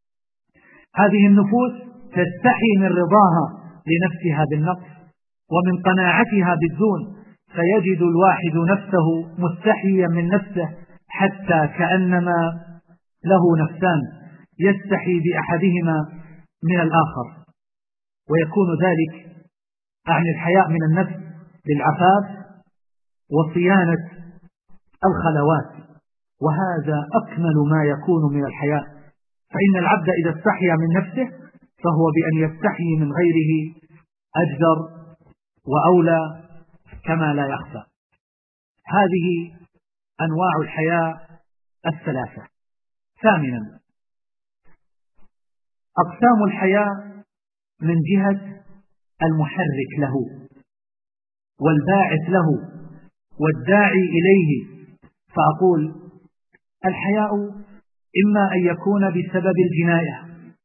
Speaker 1: هذه النفوس تستحي من رضاها لنفسها بالنقص ومن قناعتها بالدون، فيجد الواحد نفسه مستحيا من نفسه حتى كأنما له نفسان يستحي بأحدهما من الآخر. ويكون ذلك عن الحياء من النفس بالعفاف وصيانة الخلوات، وهذا أكمل ما يكون من الحياء. فإن العبد إذا استحيا من نفسه فهو بأن يستحي من غيره أجدر وأولى كما لا يخفى. هذه أنواع الحياء الثلاثة. ثامنا، أقسام الحياء من جهة المحرك له والباعث له والداعي إليه. فأقول الحياء إما أن يكون بسبب الجناية،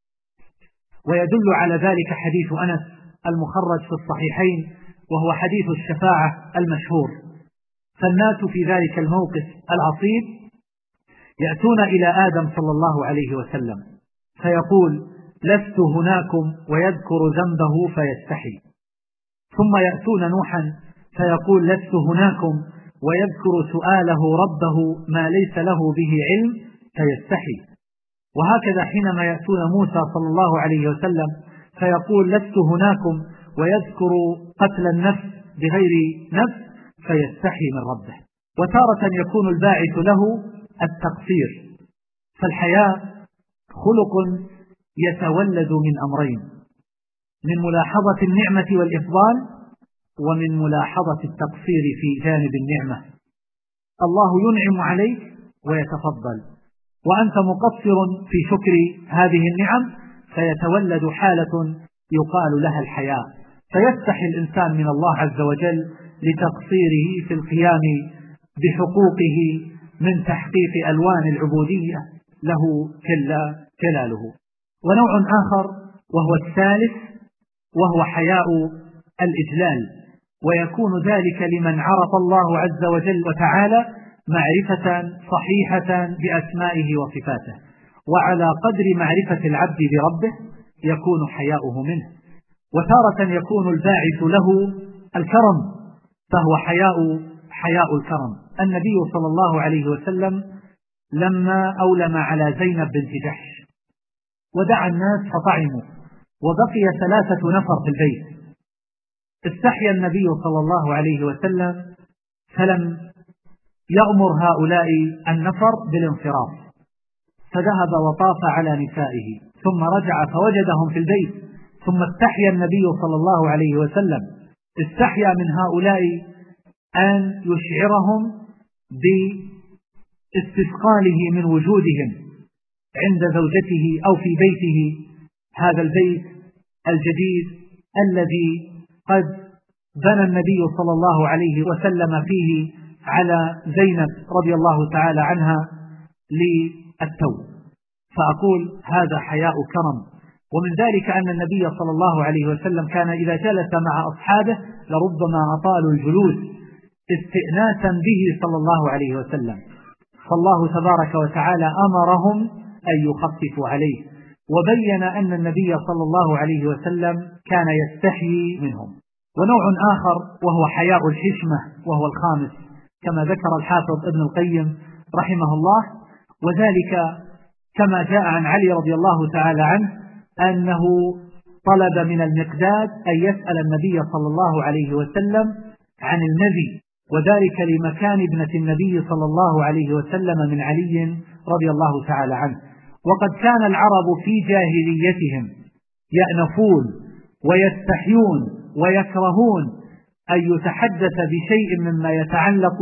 Speaker 1: ويدل على ذلك حديث أنس المخرج في الصحيحين، وهو حديث الشفاعة المشهور. فالناس في ذلك الموقف العصيب يأتون إلى آدم صلى الله عليه وسلم فيقول لست هناكم ويذكر ذنبه فيستحي، ثم يأتون نوحا فيقول لست هناكم ويذكر سؤاله ربه ما ليس له به علم فيستحي. وهكذا حينما يأتون موسى صلى الله عليه وسلم فيقول لست هناكم ويذكر قتل النفس بغير نفس فيستحي من ربه. وتارة يكون الباعث له التقصير. فالحياء خلق يتولد من أمرين: من ملاحظة النعمة والإفضال، ومن ملاحظة التقصير في جانب النعمة. الله ينعم عليك ويتفضل، وأنت مقصر في شكر هذه النعم، فيتولد حالة يقال لها الحياء، فيستحي الإنسان من الله عز وجل لتقصيره في القيام بحقوقه من تحقيق ألوان العبودية له جل جلاله. ونوع آخر وهو الثالث، وهو حياء الإجلال، ويكون ذلك لمن عرف الله عز وجل وتعالى معرفة صحيحة بأسمائه وصفاته، وعلى قدر معرفة العبد بربه يكون حياؤه منه. وتارة يكون الباعث له الكرم، فهو حياء الكرم. النبي صلى الله عليه وسلم لما أولم على زينب بنت جحش ودعا الناس فطعموا وبقي 3 نفر في البيت، استحيا النبي صلى الله عليه وسلم فلم يأمر هؤلاء النفر بالانصراف، فذهب وطاف على نسائه ثم رجع فوجدهم في البيت، ثم استحيا النبي صلى الله عليه وسلم، استحيا من هؤلاء أن يشعرهم باستثقاله من وجودهم عند زوجته أو في بيته، هذا البيت الجديد الذي قد بنى النبي صلى الله عليه وسلم فيه على زينب رضي الله تعالى عنها للتوب. فأقول هذا حياء كرم. ومن ذلك أن النبي صلى الله عليه وسلم كان إذا جلس مع أصحابه لربما أطالوا الجلوس استئناسا به صلى الله عليه وسلم، فالله تبارك وتعالى أمرهم أن يخففوا عليه، وبين أن النبي صلى الله عليه وسلم كان يستحيي منهم. ونوع آخر وهو حياء الحشمة، وهو الخامس كما ذكر الحافظ ابن القيم رحمه الله، وذلك كما جاء عن علي رضي الله تعالى عنه أنه طلب من المقداد أن يسأل النبي صلى الله عليه وسلم عن النبي، وذلك لمكان ابنة النبي صلى الله عليه وسلم من علي رضي الله تعالى عنه. وقد كان العرب في جاهليتهم يأنفون ويستحيون ويكرهون أن يتحدث بشيء مما يتعلق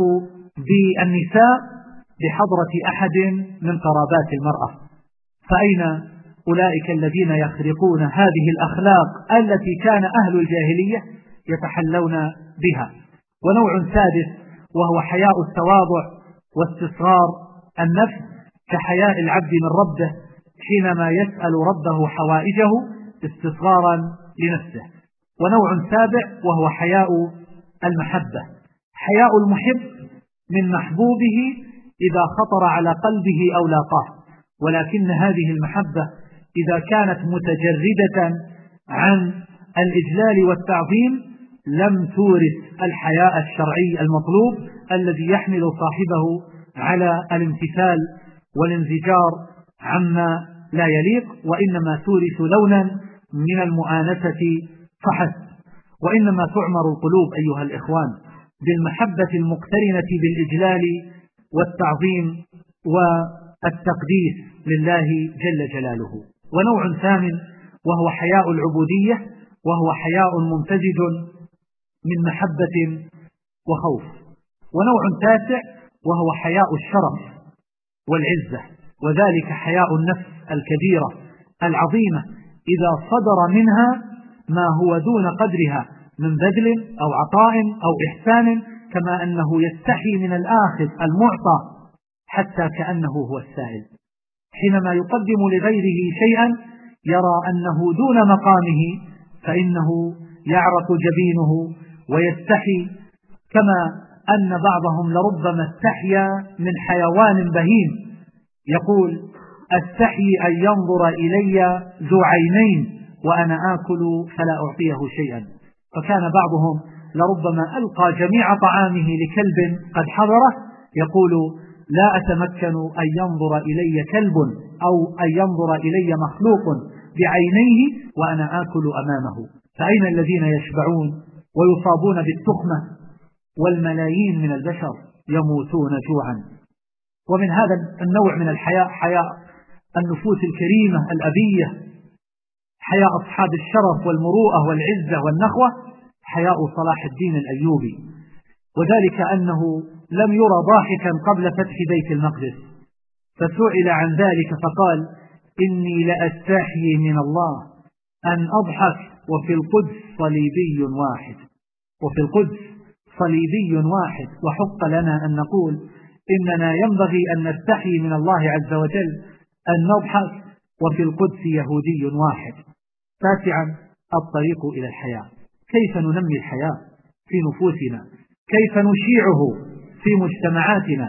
Speaker 1: بالنساء بحضرة أحد من قرابات المرأة، فأين أولئك الذين يخرقون هذه الأخلاق التي كان أهل الجاهلية يتحلون بها. ونوع سادس وهو حياء التواضع واستصغار النفس، كحياء العبد من ربه حينما يسأل ربه حوائجه استصغارا لنفسه. ونوع سابع وهو حياء المحبة، حياء المحب من محبوبه إذا خطر على قلبه أو لاقاه، ولكن هذه المحبة إذا كانت متجردة عن الإجلال والتعظيم لم تورث الحياء الشرعي المطلوب الذي يحمل صاحبه على الامتثال والانزجار عما لا يليق، وإنما تورث لونا من المؤانسة فحسب. وإنما تعمر القلوب أيها الإخوان بالمحبة المقترنة بالإجلال والتعظيم والتقديس لله جل جلاله. ونوع ثامن وهو حياء العبودية، وهو حياء ممتزج من محبة وخوف. ونوع تاسع وهو حياء الشرف، والعزة، وذلك حياء النفس الكبيرة العظيمة إذا صدر منها ما هو دون قدرها من بذل أو عطاء أو إحسان، كما أنه يستحي من الآخذ المعطى حتى كأنه هو السائل. حينما يقدم لغيره شيئا يرى أنه دون مقامه فإنه يعرق جبينه ويستحي، كما أن بعضهم لربما استحيا من حيوان بهيم، يقول: أستحي أن ينظر إلي ذو عينين وأنا آكل فلا أعطيه شيئا. فكان بعضهم لربما ألقى جميع طعامه لكلب قد حضره، يقول: لا أتمكن أن ينظر إلي كلب أو أن ينظر إلي مخلوق بعينيه وأنا آكل أمامه. فأين الذين يشبعون ويصابون بالتخمة والملايين من البشر يموتون جوعا؟ ومن هذا النوع من الحياء حياء النفوس الكريمة الأبية، حياء أصحاب الشرف والمروءة والعزة والنخوة، حياء صلاح الدين الأيوبي، وذلك أنه لم يرى ضاحكا قبل فتح بيت المقدس، فسئل عن ذلك فقال: إني لأستحيي من الله أن أضحك وفي القدس صليبي واحد، وفي القدس صليبي واحد، وحق لنا أن نقول إننا ينبغي أن نستحيي من الله عز وجل أن نضحك وفي القدس يهودي واحد. تاسعا، الطريق إلى الحياة. كيف ننمي الحياة في نفوسنا؟ كيف نشيعه في مجتمعاتنا؟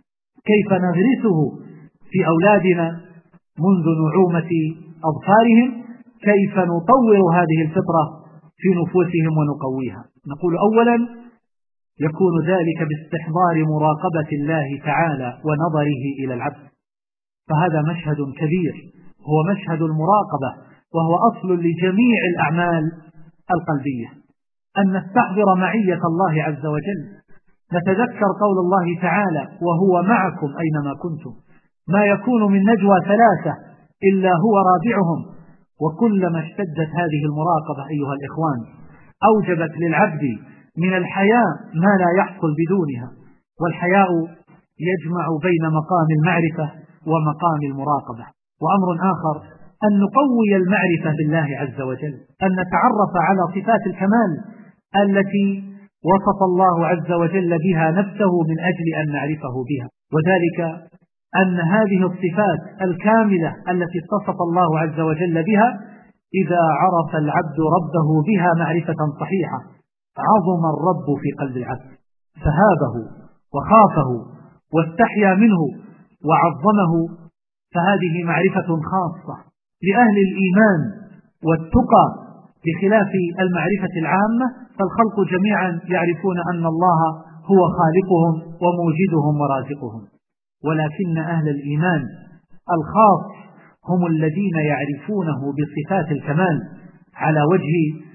Speaker 1: كيف نغرسه في أولادنا منذ نعومة أظفارهم؟ كيف نطور هذه الفطرة في نفوسهم ونقويها؟ نقول: أولا، يكون ذلك باستحضار مراقبة الله تعالى ونظره إلى العبد، فهذا مشهد كبير، هو مشهد المراقبة، وهو أصل لجميع الأعمال القلبية، أن نستحضر معية الله عز وجل، نتذكر قول الله تعالى: وهو معكم أينما كنتم، ما يكون من نجوى ثلاثة إلا هو رابعهم. وكلما اشتدت هذه المراقبة أيها الإخوان أوجبت للعبد من الحياء ما لا يحصل بدونها، والحياء يجمع بين مقام المعرفة ومقام المراقبة. وأمر آخر أن نقوي المعرفة بالله عز وجل، أن نتعرف على صفات الكمال التي وصف الله عز وجل بها نفسه من أجل أن نعرفه بها، وذلك أن هذه الصفات الكاملة التي اتصف الله عز وجل بها إذا عرف العبد ربه بها معرفة صحيحة عظم الرب في قلب العبد، فهابه وخافه واستحيا منه وعظمه. فهذه معرفة خاصة لأهل الإيمان والتقى، بخلاف المعرفة العامة، فالخلق جميعا يعرفون أن الله هو خالقهم وموجدهم ورازقهم، ولكن أهل الإيمان الخاص هم الذين يعرفونه بصفات الكمال على وجه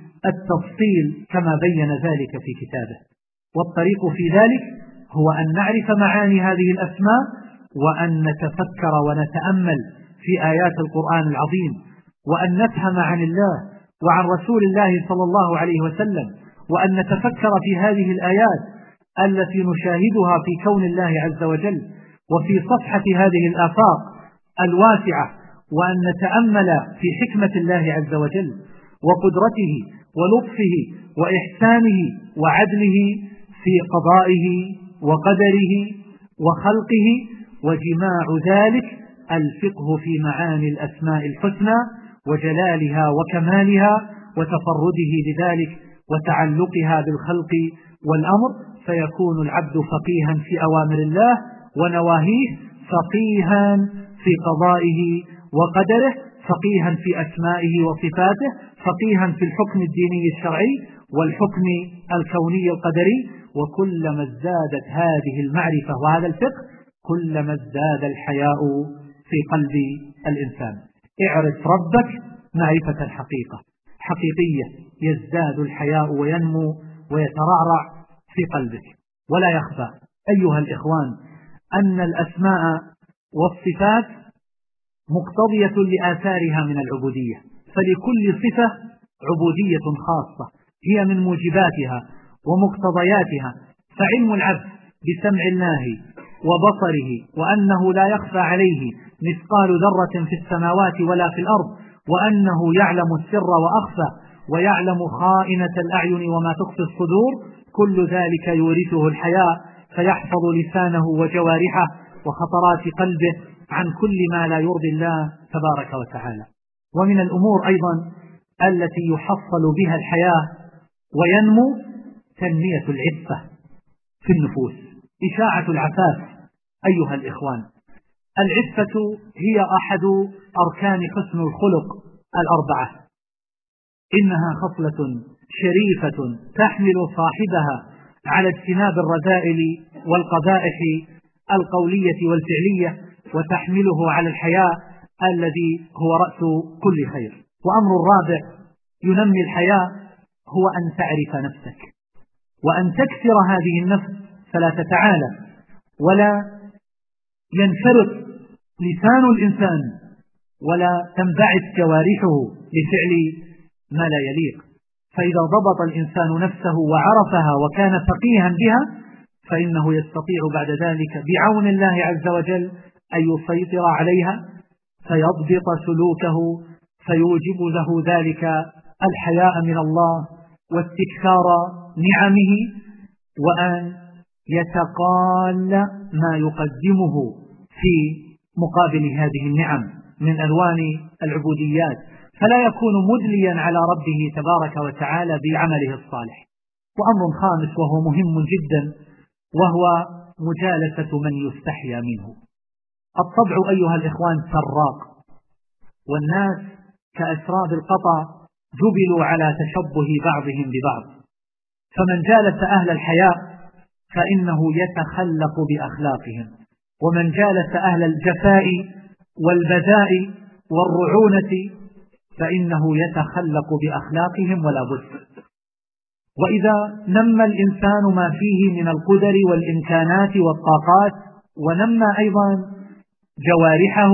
Speaker 1: التفصيل كما بين ذلك في كتابه. والطريق في ذلك هو أن نعرف معاني هذه الأسماء، وأن نتفكر ونتأمل في آيات القرآن العظيم، وأن نفهم عن الله وعن رسول الله صلى الله عليه وسلم، وأن نتفكر في هذه الآيات التي نشاهدها في كون الله عز وجل وفي صفحة هذه الآفاق الواسعة، وأن نتأمل في حكمة الله عز وجل وقدرته ولطفه وإحسانه وعدله في قضائه وقدره وخلقه، وجماع ذلك الفقه في معاني الأسماء الحسنى وجلالها وكمالها وتفرده بذلك وتعلقها بالخلق والأمر، فيكون العبد فقيها في أوامر الله ونواهيه، فقيها في قضائه وقدره، فقيها في أسمائه وصفاته، فقيها في الحكم الديني الشرعي والحكم الكوني القدري. وكلما ازدادت هذه المعرفة وهذا الفقه كلما ازداد الحياء في قلب الإنسان. اعرف ربك معرفة الحقيقة حقيقية، يزداد الحياء وينمو ويترعرع في قلبك. ولا يخفى أيها الإخوان أن الأسماء والصفات مقتضية لآثارها من العبودية، فلكل صفة عبودية خاصة هي من موجباتها ومقتضياتها. فعلم العبد بسمع الله وبصره، وأنه لا يخفى عليه مثقال ذرة في السماوات ولا في الأرض، وأنه يعلم السر وأخفى، ويعلم خائنة الأعين وما تخفي الصدور، كل ذلك يورثه الحياء، فيحفظ لسانه وجوارحه وخطرات قلبه عن كل ما لا يرضي الله تبارك وتعالى. ومن الأمور أيضا التي يحصل بها الحياء وينمو تنمية العفة في النفوس، إشاعة العفاف. أيها الإخوان، العفة هي أحد أركان حسن الخلق الأربعة، إنها خصلة شريفة تحمل صاحبها على اجتناب الرذائل والقبائح القولية والفعلية، وتحمله على الحياء الذي هو رأس كل خير. وأمر الرابع ينمي الحياء هو أن تعرف نفسك، وأن تكسر هذه النفس فلا تتعالى ولا ينفرط لسان الإنسان ولا تنبعث جوارحه لفعل ما لا يليق. فإذا ضبط الإنسان نفسه وعرفها وكان فقيها بها فإنه يستطيع بعد ذلك بعون الله عز وجل أن يسيطر عليها، فيضبط سلوكه، فيوجب له ذلك الحياء من الله واستكثار نعمه، وأن يتقال ما يقدمه في مقابل هذه النعم من ألوان العبوديات، فلا يكون مدليا على ربه تبارك وتعالى بعمله الصالح. وأمر خامس وهو مهم جدا، وهو مجالسة من يستحيا منه. الطبع أيها الإخوان سراق، والناس كأسراب القطع جبلوا على تشبه بعضهم ببعض، فمن جالس أهل الحياء فإنه يتخلق بأخلاقهم، ومن جالس أهل الجفاء والبذاء والرعونة فإنه يتخلق بأخلاقهم ولا بد. وإذا نمى الإنسان ما فيه من القدر والإمكانات والطاقات، ونمى أيضا جوارحه،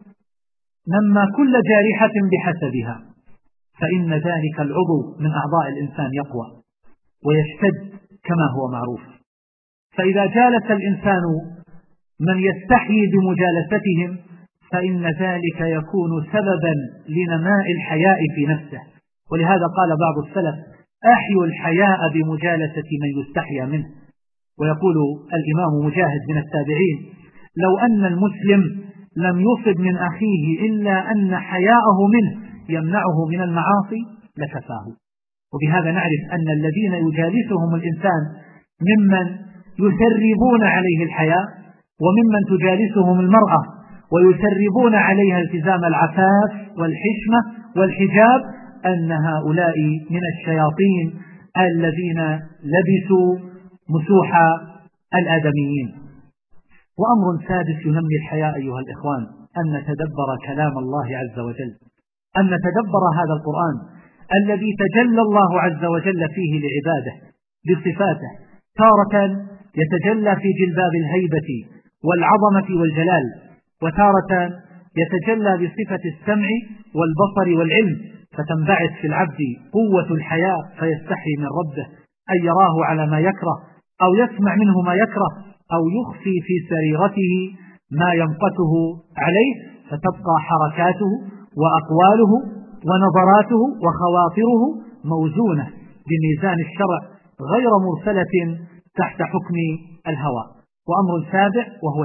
Speaker 1: نمى كل جارحة بحسبها، فإن ذلك العضو من أعضاء الإنسان يقوى ويشتد كما هو معروف. فإذا جالس الإنسان من يستحيي بمجالستهم فإن ذلك يكون سببا لنماء الحياء في نفسه. ولهذا قال بعض السلف: أحيوا الحياء بمجالسة من يستحيا منه. ويقول الإمام مجاهد من التابعين: لو أن المسلم لم يصب من أخيه إلا أن حياءه منه يمنعه من المعاصي لكفاه. وبهذا نعرف أن الذين يجالسهم الإنسان ممن يسربون عليه الحياء، وممن تجالسهم المرأة ويسربون عليها التزام العفاف والحشمة والحجاب، أن هؤلاء من الشياطين الذين لبسوا مسوح الآدميين. وأمر سادس ينمي الحياء أيها الإخوان: أن نتدبر كلام الله عز وجل، أن نتدبر هذا القرآن الذي تجلى الله عز وجل فيه لعباده بصفاته، تارة يتجلى في جلباب الهيبة والعظمة والجلال، وتارة يتجلى بصفة السمع والبصر والعلم، فتنبعث في العبد قوة الحياء فيستحي من ربه أن يراه على ما يكره أو يسمع منه ما يكره أو يخفي في سريرته ما يمقته عليه، فتبقى حركاته وأقواله ونظراته وخواطره موزونة بميزان الشرع غير مرسلة تحت حكم الهوى. وأمر سابع وهو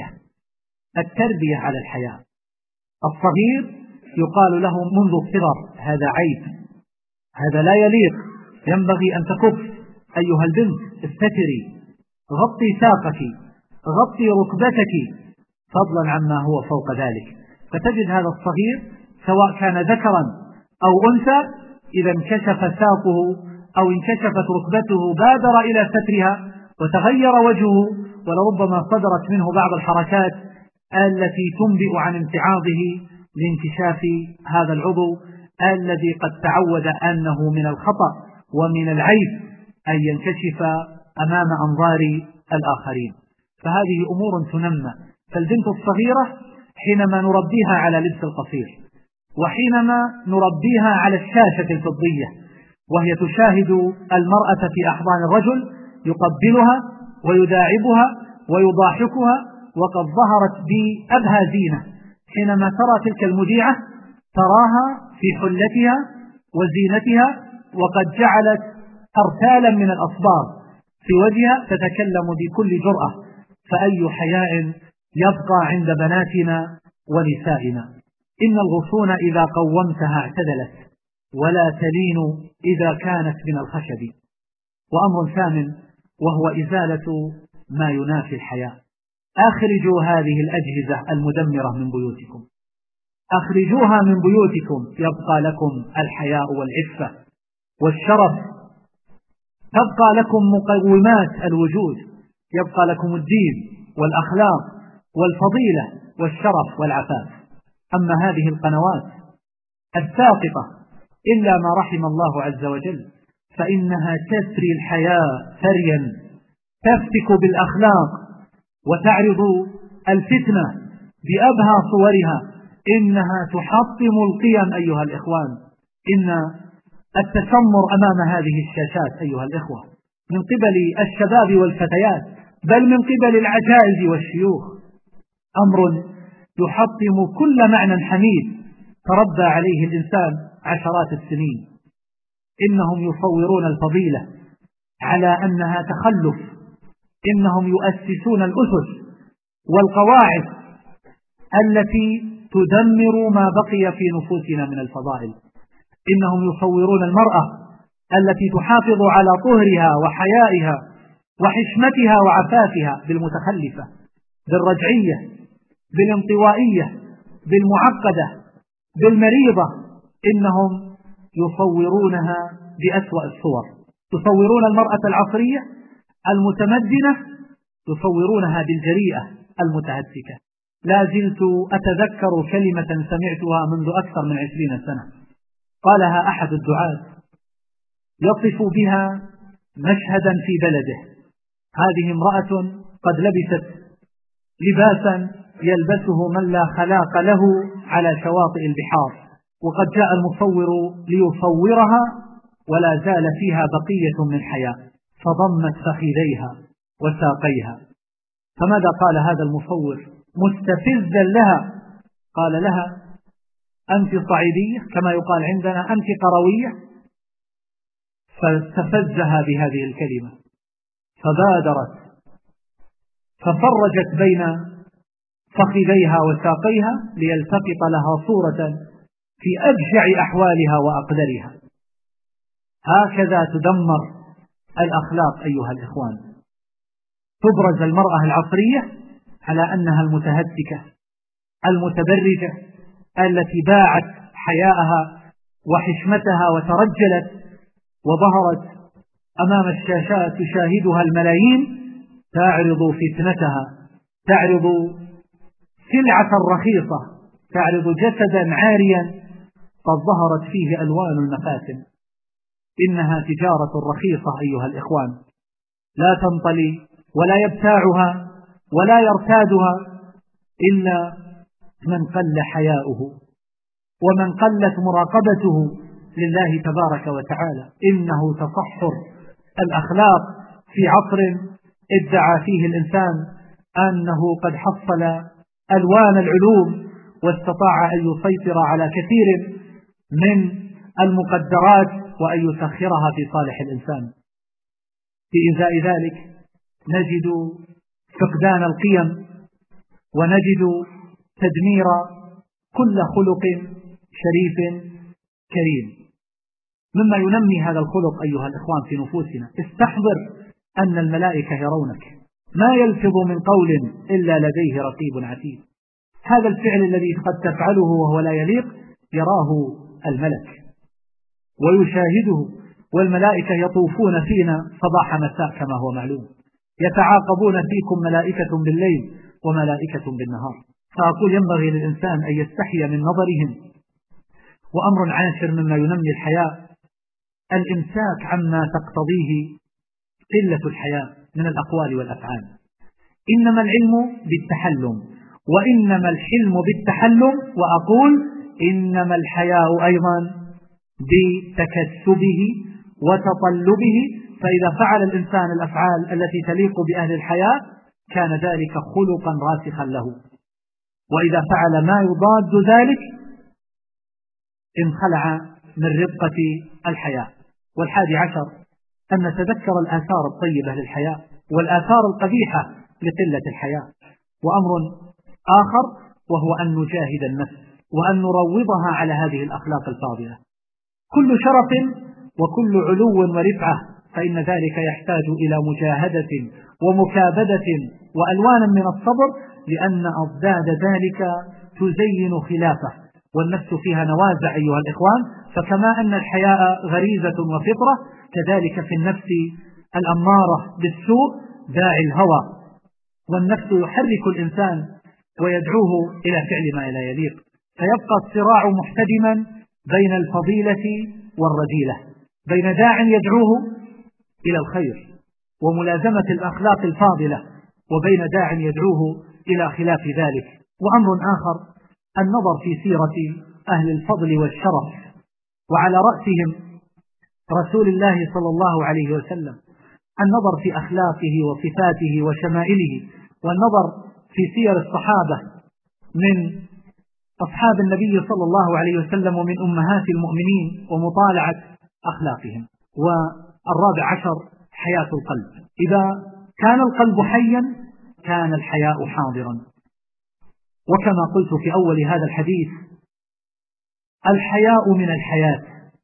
Speaker 1: التربية على الحياء. الصغير يقال له منذ الصغر: هذا عيب، هذا لا يليق، ينبغي أن تكف، أيها البنت استتري، غطي ساقك، غطي ركبتك، فضلا عما هو فوق ذلك. فتجد هذا الصغير سواء كان ذكرا أو أنثى إذا انكشف ساقه أو انكشفت ركبته بادر إلى سترها وتغير وجهه، ولربما صدرت منه بعض الحركات التي تنبئ عن امتعاضه لانكشاف هذا العضو الذي قد تعود أنه من الخطأ ومن العيب أن ينكشف أمام أنظار الآخرين. فهذه أمور تنمى. فالبنت الصغيرة حينما نربيها على لبس القصير، وحينما نربيها على الشاشة الفضية وهي تشاهد المرأة في أحضان الرجل يقبلها ويداعبها ويضاحكها وقد ظهرت بأبهى زينة. حينما ترى تلك المذيعة تراها في حلتها وزينتها وقد جعلت أرتالا من الأصباغ في وجهها تتكلم بكل جرأة. فأي حياء يبقى عند بناتنا ونسائنا؟ إن الغصون إذا قومتها اعتدلت ولا تلين إذا كانت من الخشب. وأمر ثامن وهو إزالة ما ينافي الحياء. أخرجوا هذه الأجهزة المدمرة من بيوتكم، أخرجوها من بيوتكم يبقى لكم الحياء والعفة والشرف، تبقى لكم مقومات الوجود، يبقى لكم الدين والأخلاق والفضيلة والشرف والعفاف. أما هذه القنوات الساقطة إلا ما رحم الله عز وجل فإنها تسري الحياة ثريا، تفتك بالأخلاق وتعرض الفتنة بأبهى صورها. إنها تحطم القيم أيها الإخوان. إن التسمر أمام هذه الشاشات أيها الإخوة من قبل الشباب والفتيات بل من قبل العجائز والشيوخ أمر يحطم كل معنى حميد تربى عليه الإنسان عشرات السنين. إنهم يصورون الفضيلة على أنها تخلف، إنهم يؤسسون الأسس والقواعد التي تدمر ما بقي في نفوسنا من الفضائل. إنهم يصورون المرأة التي تحافظ على طهرها وحيائها وحشمتها وعفافها بالمتخلفة، بالرجعية، بالانطوائية، بالمعقدة، بالمريضة. إنهم يصورونها بأسوأ الصور. يصورون المرأة العصرية المتمدنة يصورونها بالجريئة المتهتكة. لا زلت أتذكر كلمة سمعتها منذ أكثر من 20 سنة قالها أحد الدعاة يصف بها مشهدا في بلده. هذه امرأة قد لبست لباسا يلبسه من لا خلاق له على شواطئ البحار، وقد جاء المصور ليصورها ولا زال فيها بقية من حياء، فضمت فخذيها وساقيها. فماذا قال هذا المصور مستفزا لها؟ قال لها أنت صعيدية كما يقال عندنا، أنت قروية. فاستفزها بهذه الكلمة فبادرت ففرجت بين فخذيها وساقيها ليلتقط لها صورة في أبشع أحوالها وأقدرها. هكذا تدمر الأخلاق أيها الإخوان. تبرز المرأة العصرية على أنها المتهتكة المتبرجة التي باعت حياءها وحشمتها وترجلت وظهرت أمام الشاشات تشاهدها الملايين، تعرض فتنتها، تعرض سلعة رخيصة، تعرض جسدا عاريا قد ظهرت فيه ألوان المفاتن. إنها تجارة رخيصة أيها الإخوان لا تنطلي ولا يبتاعها ولا يرتادها إلا من قل حياؤه ومن قلت مراقبته لله تبارك وتعالى. إنه تصحر الأخلاق في عصر ادعى فيه الإنسان أنه قد حصل ألوان العلوم واستطاع أن يسيطر على كثير من المقدرات وأن يسخرها في صالح الإنسان. في إزاء ذلك نجد فقدان القيم ونجد تدمير كل خلق شريف كريم. مما ينمي هذا الخلق أيها الإخوان في نفوسنا استحضر أن الملائكة يرونك، ما يلفظ من قول إلا لديه رقيب عتيد. هذا الفعل الذي قد تفعله وهو لا يليق يراه الملك ويشاهده، والملائكة يطوفون فينا صباح مساء كما هو معلوم، يتعاقبون فيكم ملائكة بالليل وملائكة بالنهار. فأقول ينبغي للإنسان أن يستحي من نظرهم. وأمر عاشر مما ينمي الحياء الإمساك عما تقتضيه قلة الحياء من الأقوال والأفعال. إنما العلم بالتحلم وإنما الحلم بالتحلم، وأقول إنما الحياء أيضا بتكسبه وتطلبه. فإذا فعل الإنسان الأفعال التي تليق بأهل الحياء كان ذلك خلقا راسخا له، وإذا فعل ما يضاد ذلك انخلع من رقة الحياء. 11 أن نتذكر الآثار الطيبة للحياء والآثار القبيحة لقلة الحياء. وأمر آخر وهو أن نجاهد النفس وأن نروضها على هذه الأخلاق الفاضلة. كل شرف وكل علو ورفعة فإن ذلك يحتاج إلى مجاهدة ومكابدة وألوانا من الصبر، لأن أضداد ذلك تزين خلافه، والنفس فيها نوازع أيها الإخوان. فكما أن الحياء غريزة وفطرة، كذلك في النفس الأمارة بالسوء داعي الهوى، والنفس يحرك الإنسان ويدعوه إلى فعل ما لا يليق، فيبقى الصراع محتدما بين الفضيلة والرذيلة، بين داع يدعوه إلى الخير وملازمة الأخلاق الفاضلة، وبين داع يدعوه إلى خلاف ذلك. وأمر آخر النظر في سيرة أهل الفضل والشرف، وعلى رأسهم رسول الله صلى الله عليه وسلم، النظر في أخلاقه وصفاته وشمائله، والنظر في سير الصحابة من أصحاب النبي صلى الله عليه وسلم ومن أمهات المؤمنين ومطالعة أخلاقهم. 14 حياة القلب. إذا كان القلب حيا كان الحياء حاضرا، وكما قلت في أول هذا الحديث الحياء من الحياة،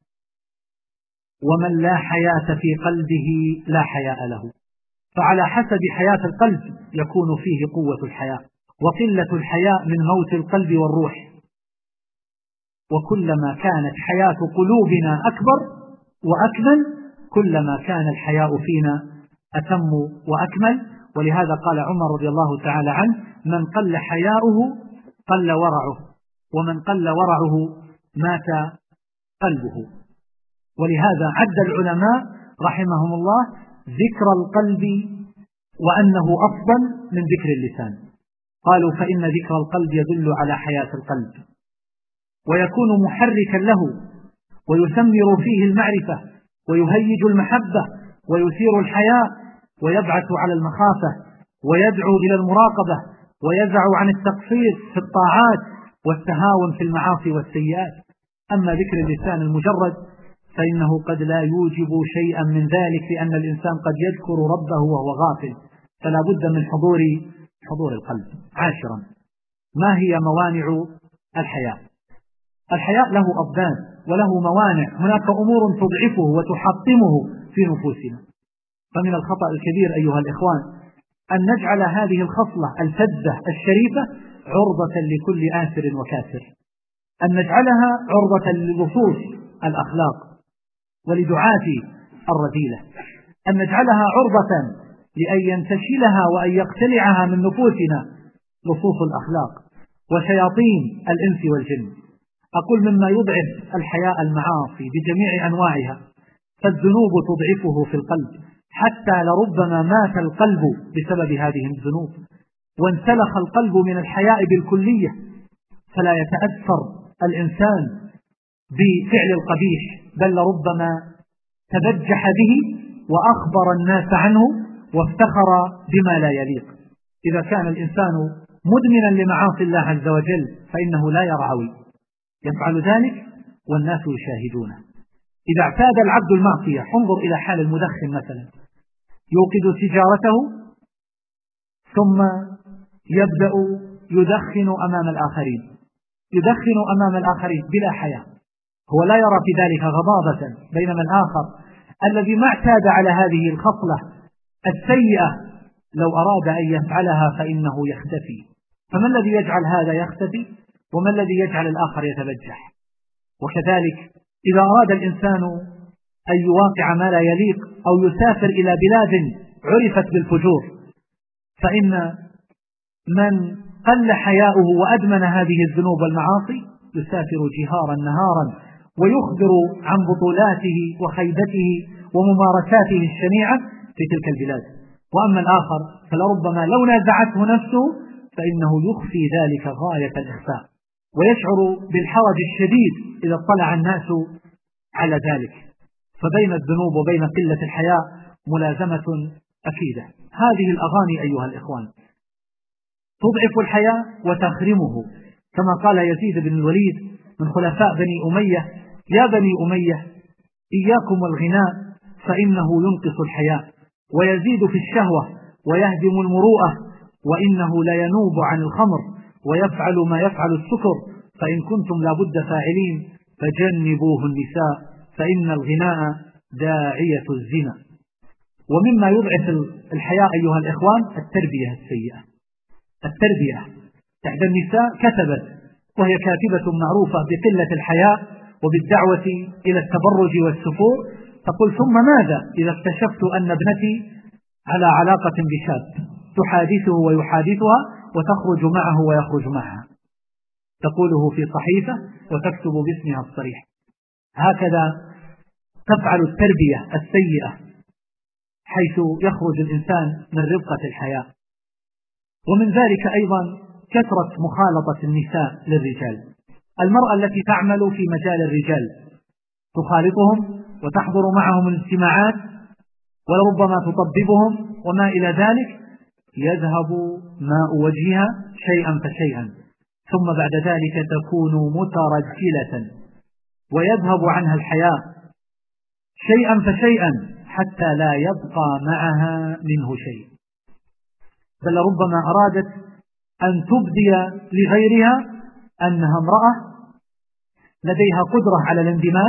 Speaker 1: ومن لا حياة في قلبه لا حياء له، فعلى حسب حياة القلب يكون فيه قوة الحياء، وقلة الحياء من موت القلب والروح. وكلما كانت حياة قلوبنا أكبر وأكمل كلما كان الحياء فينا أتم وأكمل. ولهذا قال عمر رضي الله تعالى عنه: من قل حياؤه قل ورعه، ومن قل ورعه مات قلبه. ولهذا عد العلماء رحمهم الله ذكر القلب وأنه أفضل من ذكر اللسان. قالوا: فإن ذكر القلب يدل على حياة القلب، ويكون محركا له، ويثمر فيه المعرفة، ويهيج المحبة، ويثير الحياء، ويبعث على المخافة، ويدعو إلى المراقبة، ويزع عن التقصير في الطاعات والتهاون في المعاصي والسيئات. أما ذكر اللسان المجرد فإنه قد لا يوجب شيئا من ذلك، لأن الإنسان قد يذكر ربه وهو غافل، فلا بد من حضور القلب. 10 ما هي موانع الحياء؟ الحياء له أضداد وله موانع، هناك أمور تضعفه وتحطمه في نفوسنا. فمن الخطأ الكبير أيها الإخوان أن نجعل هذه الخصلة الفذة الشريفة عرضة لكل آثر وكافر، أن نجعلها عرضة للصوص الأخلاق ولدعاة الرذيلة، أن نجعلها عرضة لأن ينتشلها وأن يقتلعها من نفوسنا لصوص الأخلاق وشياطين الإنس والجن. أقول مما يضعف الحياء المعاصي بجميع أنواعها، فالذنوب تضعفه في القلب، حتى لربما مات القلب بسبب هذه الذنوب، وانسلخ القلب من الحياء بالكلية، فلا يتأثر الإنسان بفعل القبيح، بل لربما تبجح به وأخبر الناس عنه وافتخر بما لا يليق. إذا كان الإنسان مدمنا لمعاصي الله عز وجل فإنه لا يرعوي، يفعل ذلك والناس يشاهدونه. إذا اعتاد العبد المعصية، انظر إلى حال المدخن مثلا، يوقد سيجارته ثم يبدأ يدخن أمام الآخرين بلا حياء، هو لا يرى في ذلك غضاضة، بينما الآخر الذي ما اعتاد على هذه الخصلة السيئة لو أراد أن يفعلها فإنه يختفي. فما الذي يجعل هذا يختفي وما الذي يجعل الآخر يتبجح؟ وكذلك إذا أراد الإنسان أن يواقع ما لا يليق أو يسافر إلى بلاد عرفت بالفجور، فإن من قل حياؤه وأدمن هذه الذنوب والمعاصي يسافر جهارا نهارا ويخبر عن بطولاته وخيبته وممارساته الشنيعة في تلك البلاد. وأما الآخر فلربما لو نازعته نفسه فإنه يخفي ذلك غاية الإخفاء، ويشعر بالحرج الشديد إذا اطلع الناس على ذلك. فبين الذنوب وبين قلة الحياء ملازمة أكيدة. هذه الأغاني أيها الإخوان تضعف الحياء وتخرمه، كما قال يزيد بن الوليد من خلفاء بني أمية: يا بني أمية إياكم والغناء فإنه ينقص الحياء ويزيد في الشهوة ويهدم المروءة، وإنه لينوب عن الخمر ويفعل ما يفعل السكر، فإن كنتم لابد فاعلين فجنبوه النساء فإن الغناء داعية الزنا. ومما يضعف الحياء أيها الإخوان التربية السيئة. التربية. إحدى النساء كتبت وهي كاتبة معروفة بقلة الحياء وبالدعوة إلى التبرج والسفور، تقول: ثم ماذا إذا اكتشفت أن ابنتي على علاقة بشاب تحادثه ويحادثها وتخرج معه ويخرج معها، تقوله في صحيفة وتكتب باسمها الصريح. هكذا تفعل التربية السيئة، حيث يخرج الإنسان من رفقة الحياة. ومن ذلك أيضا كثرة مخالطة النساء للرجال. المرأة التي تعمل في مجال الرجال تخالطهم وتحضر معهم الاجتماعات ولربما تطببهم وما إلى ذلك، يذهب ماء وجهها شيئا فشيئا، ثم بعد ذلك تكون مترجلة ويذهب عنها الحياء شيئا فشيئا حتى لا يبقى معها منه شيء، بل ربما أرادت أن تبدي لغيرها أنها امرأة لديها قدرة على الاندماج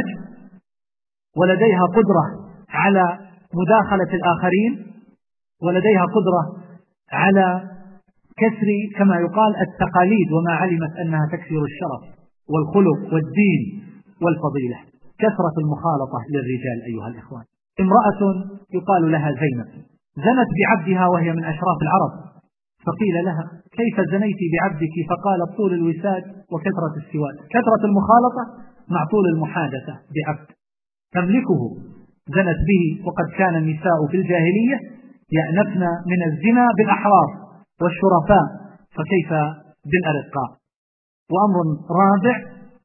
Speaker 1: ولديها قدرة على مداخلة الآخرين ولديها قدرة على كسر كما يقال التقاليد، وما علمت أنها تكسر الشرف والخلق والدين والفضيلة. كثرة المخالطة للرجال أيها الإخوان. امرأة يقال لها زينب زنت بعبدها وهي من أشراف العرب، فقيل لها: كيف زنيت بعبدك؟ فقالت: طول الوساد وكثرة السواد. كثرة المخالطة مع طول المحادثة بعبد تملكه زنت به، وقد كان النساء في الجاهلية يأنفن من الزنا بالأحرار والشرفاء، فكيف بالأرقاء؟ وأمر رابع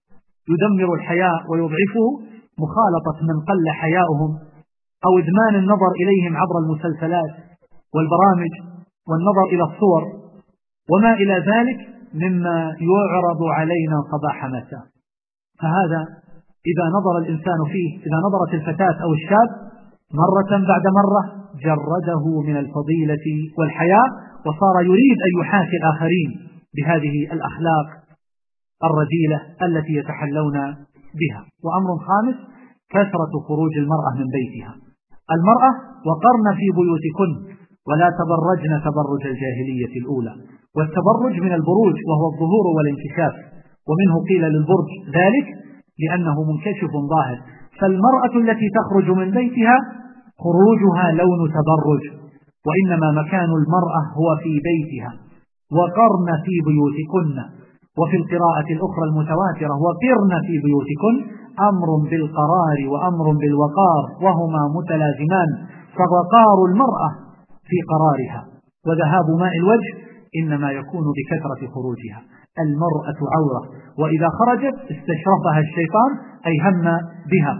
Speaker 1: يدمر الحياء ويضعفه مخالطة من قل حياؤهم أو إدمان النظر إليهم عبر المسلسلات والبرامج والنظر إلى الصور وما إلى ذلك مما يعرض علينا صباح مساء. فهذا إذا نظر الإنسان فيه، إذا نظرت الفتاة أو الشاب مرة بعد مرة جرده من الفضيلة والحياء، وصار يريد أن يحاكي الآخرين بهذه الأخلاق الرذيلة التي يتحلون بها. وأمر خامس كثرة خروج المرأة من بيتها. المرأة وقرن في بيوتكن ولا تبرجن تبرج الجاهلية الأولى. والتبرج من البروج وهو الظهور والانكشاف، ومنه قيل للبرج ذلك لأنه منكشف ظاهر. فالمرأة التي تخرج من بيتها خروجها لون تبرج، وإنما مكان المرأة هو في بيتها. وقرن في بيوتكن، وفي القراءة الأخرى المتواترة وقرن في بيوتكن أمر بالقرار وأمر بالوقار، وهما متلازمان، فوقار المرأة في قرارها وذهاب ماء الوجه إنما يكون بكثرة خروجها. المرأة عورة، وإذا خرجت استشرفها الشيطان أي هم بها.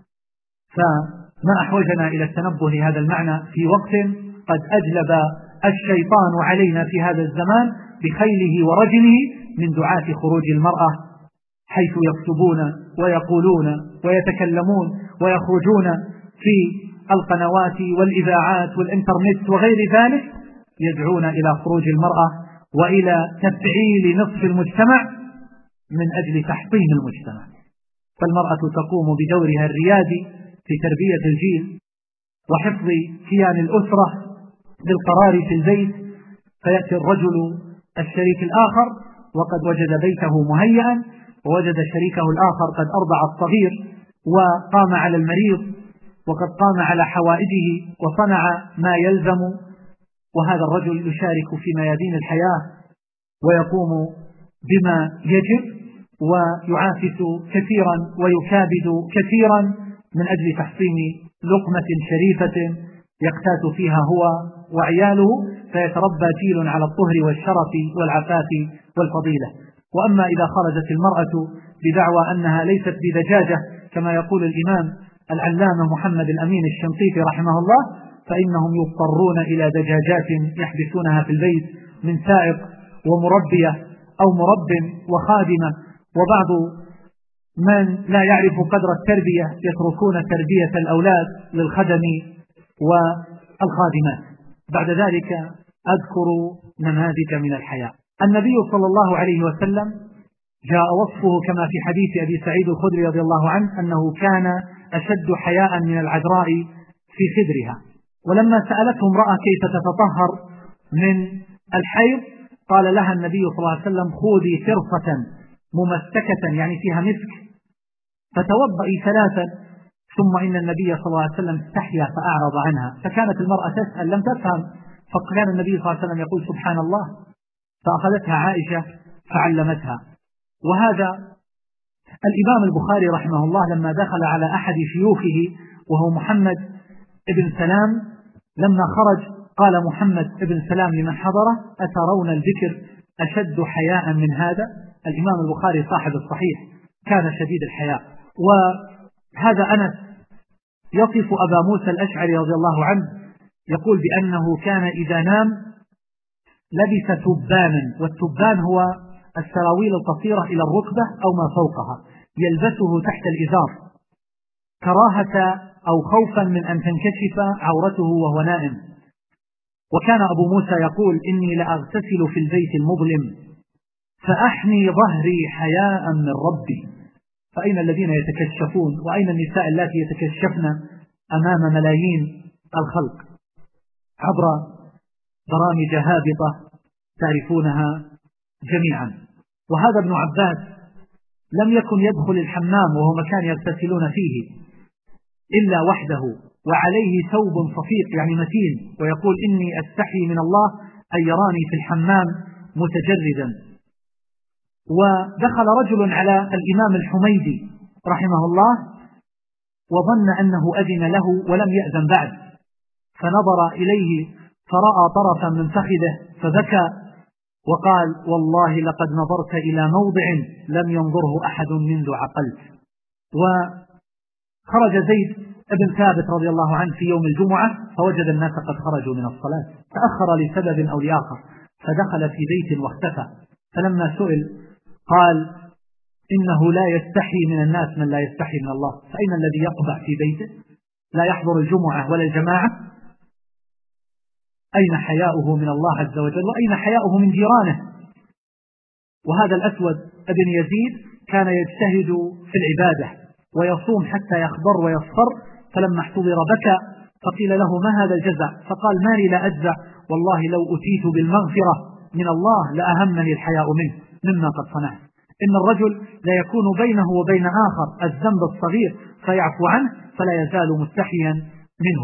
Speaker 1: فما أحوجنا إلى التنبه لهذا المعنى في وقت قد أجلب الشيطان علينا في هذا الزمان بخيله ورجله من دعاة خروج المرأة، حيث يكتبون ويقولون ويتكلمون ويخرجون في القنوات والإذاعات والإنترنت وغير ذلك، يدعون إلى خروج المرأة وإلى تفعيل نصف المجتمع من أجل تحطيم المجتمع. فالمرأة تقوم بدورها الريادي في تربية الجيل وحفظ كيان الأسرة بالقرار في البيت، فيأتي الرجل الشريك الآخر وقد وجد بيته مهيئا، ووجد شريكه الآخر قد أرضع الصغير وقام على المريض وقد قام على حوائجه وصنع ما يلزم، وهذا الرجل يشارك في ميادين الحياة ويقوم بما يجب ويعافس كثيرا ويكابد كثيرا من أجل تحصين لقمة شريفة يقتات فيها هو وعياله، فيتربى جيل على الطهر والشرف والعفاف والفضيلة. وأما إذا خرجت المرأة بدعوى أنها ليست بدجاجة كما يقول الإمام العلامة محمد الأمين الشنقيطي رحمه الله، فإنهم يضطرون إلى دجاجات يحبسونها في البيت من سائق ومربية أو مرب وخادمة، وبعض من لا يعرف قدر التربية يتركون تربية الأولاد للخدم والخادمات. بعد ذلك أذكر نماذج من الحياء. النبي صلى الله عليه وسلم جاء وصفه كما في حديث أبي سعيد الخدري رضي الله عنه أنه كان أشد حياء من العذراء في خدرها. ولما سألته امرأة كيف تتطهر من الحيض قال لها النبي صلى الله عليه وسلم خذي فرصة ممسكة يعني فيها مسك فتوضئي 3 ثم إن النبي صلى الله عليه وسلم استحيا فأعرض عنها، فكانت المرأة تسأل لم تفهم، فكان النبي صلى الله عليه وسلم يقول سبحان الله، فأخذتها عائشة فعلمتها. وهذا الإمام البخاري رحمه الله لما دخل على أحد شيوخه وهو محمد ابن سلام لما خرج قال محمد ابن سلام لمن حضره أترون الذكر أشد حياء من هذا؟ الإمام البخاري صاحب الصحيح كان شديد الحياء. وهذا أنس يصف أبا موسى الأشعري رضي الله عنه يقول بأنه كان إذا نام لبس تبانا، والتبان هو السراويل القصيرة إلى الركبة أو ما فوقها يلبسه تحت الإزار كراهة أو خوفا من أن تنكشف عورته وهو نائم. وكان أبو موسى يقول إني لأغتسل في البيت المظلم فأحني ظهري حياء من ربي. فأين الذين يتكشفون وأين النساء التي يتكشفن أمام ملايين الخلق عبر برامج هابطة تعرفونها جميعا. وهذا ابن عباس لم يكن يدخل الحمام وهو مكان يغتسلون فيه إلا وحده وعليه ثوب صفيق يعني متين، ويقول إني أستحي من الله أن يراني في الحمام متجردا. ودخل رجل على الإمام الحميدي رحمه الله وظن أنه أذن له ولم يأذن بعد، فنظر إليه فرأى طرفا من فخذه فبكى وقال والله لقد نظرت إلى موضع لم ينظره أحد منذ عقلت. وخرج زيد ابن ثابت رضي الله عنه في يوم الجمعة فوجد الناس قد خرجوا من الصلاة، تأخر لسبب أو لآخر فدخل في بيت واختفى، فلما سئل قال إنه لا يستحي من الناس من لا يستحي من الله. فأين الذي يقبع في بيته لا يحضر الجمعة ولا الجماعة؟ أين حياؤه من الله عز وجل وأين حياؤه من جيرانه؟ وهذا الأسود ابن يزيد كان يجتهد في العبادة ويصوم حتى يخضر ويصفر، فلما احتضر بكى فقيل له ما هذا الجزع؟ فقال ما لي لا أجزع، والله لو أتيت بالمغفرة من الله لأهمني الحياء منه مما قد صنعت. إن الرجل لا يكون بينه وبين آخر الذنب الصغير فيعفو عنه فلا يزال مستحيا منه.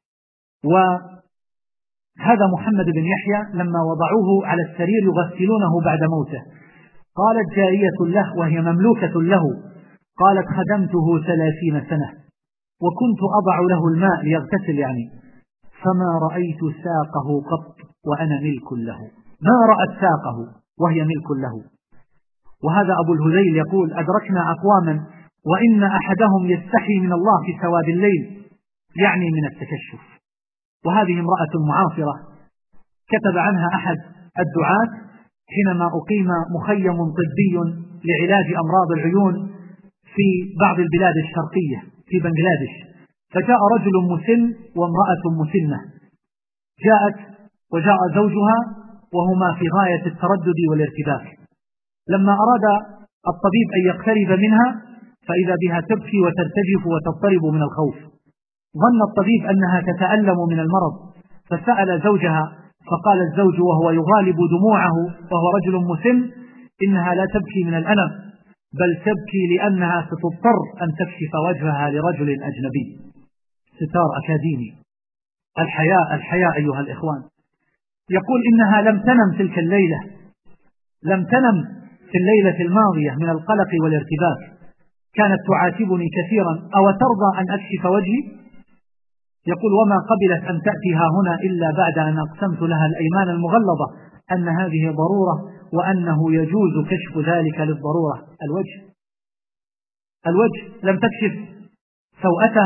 Speaker 1: وهذا محمد بن يحيى لما وضعوه على السرير يغسلونه بعد موته قالت جارية له وهي مملوكة له قالت خدمته 30 سنة وكنت أضع له الماء ليغتسل يعني فما رأيت ساقه قط وأنا ملك له، ما رأت ساقه وهي ملك له. وهذا أبو الهذيل يقول أدركنا أقواما وإن أحدهم يستحي من الله في سواد الليل يعني من التكشف. وهذه امرأة معاصرة كتب عنها أحد الدعاة حينما أقيم مخيم طبي لعلاج أمراض العيون في بعض البلاد الشرقية في بنغلاديش، فجاء رجل مسن وامرأة مسنة، جاءت وجاء زوجها وهما في غاية التردد والارتباك. لما أراد الطبيب أن يقترب منها فإذا بها تبكي وترتجف وتضطرب من الخوف، ظن الطبيب أنها تتألم من المرض فسأل زوجها فقال الزوج وهو يغالب دموعه وهو رجل مسن إنها لا تبكي من الألم بل تبكي لأنها ستضطر أن تكشف وجهها لرجل أجنبي. ستار أكاديمي. الحياء أيها الإخوان. يقول إنها لم تنم تلك الليلة، لم تنم في الليلة الماضية من القلق والارتباك، كانت تعاتبني كثيرا أو ترضى أن أكشف وجهي؟ يقول وما قبلت أن تأتيها هنا إلا بعد أن أقسمت لها الأيمان المغلظة أن هذه ضرورة وأنه يجوز كشف ذلك للضرورة. الوجه لم تكشف سوءتها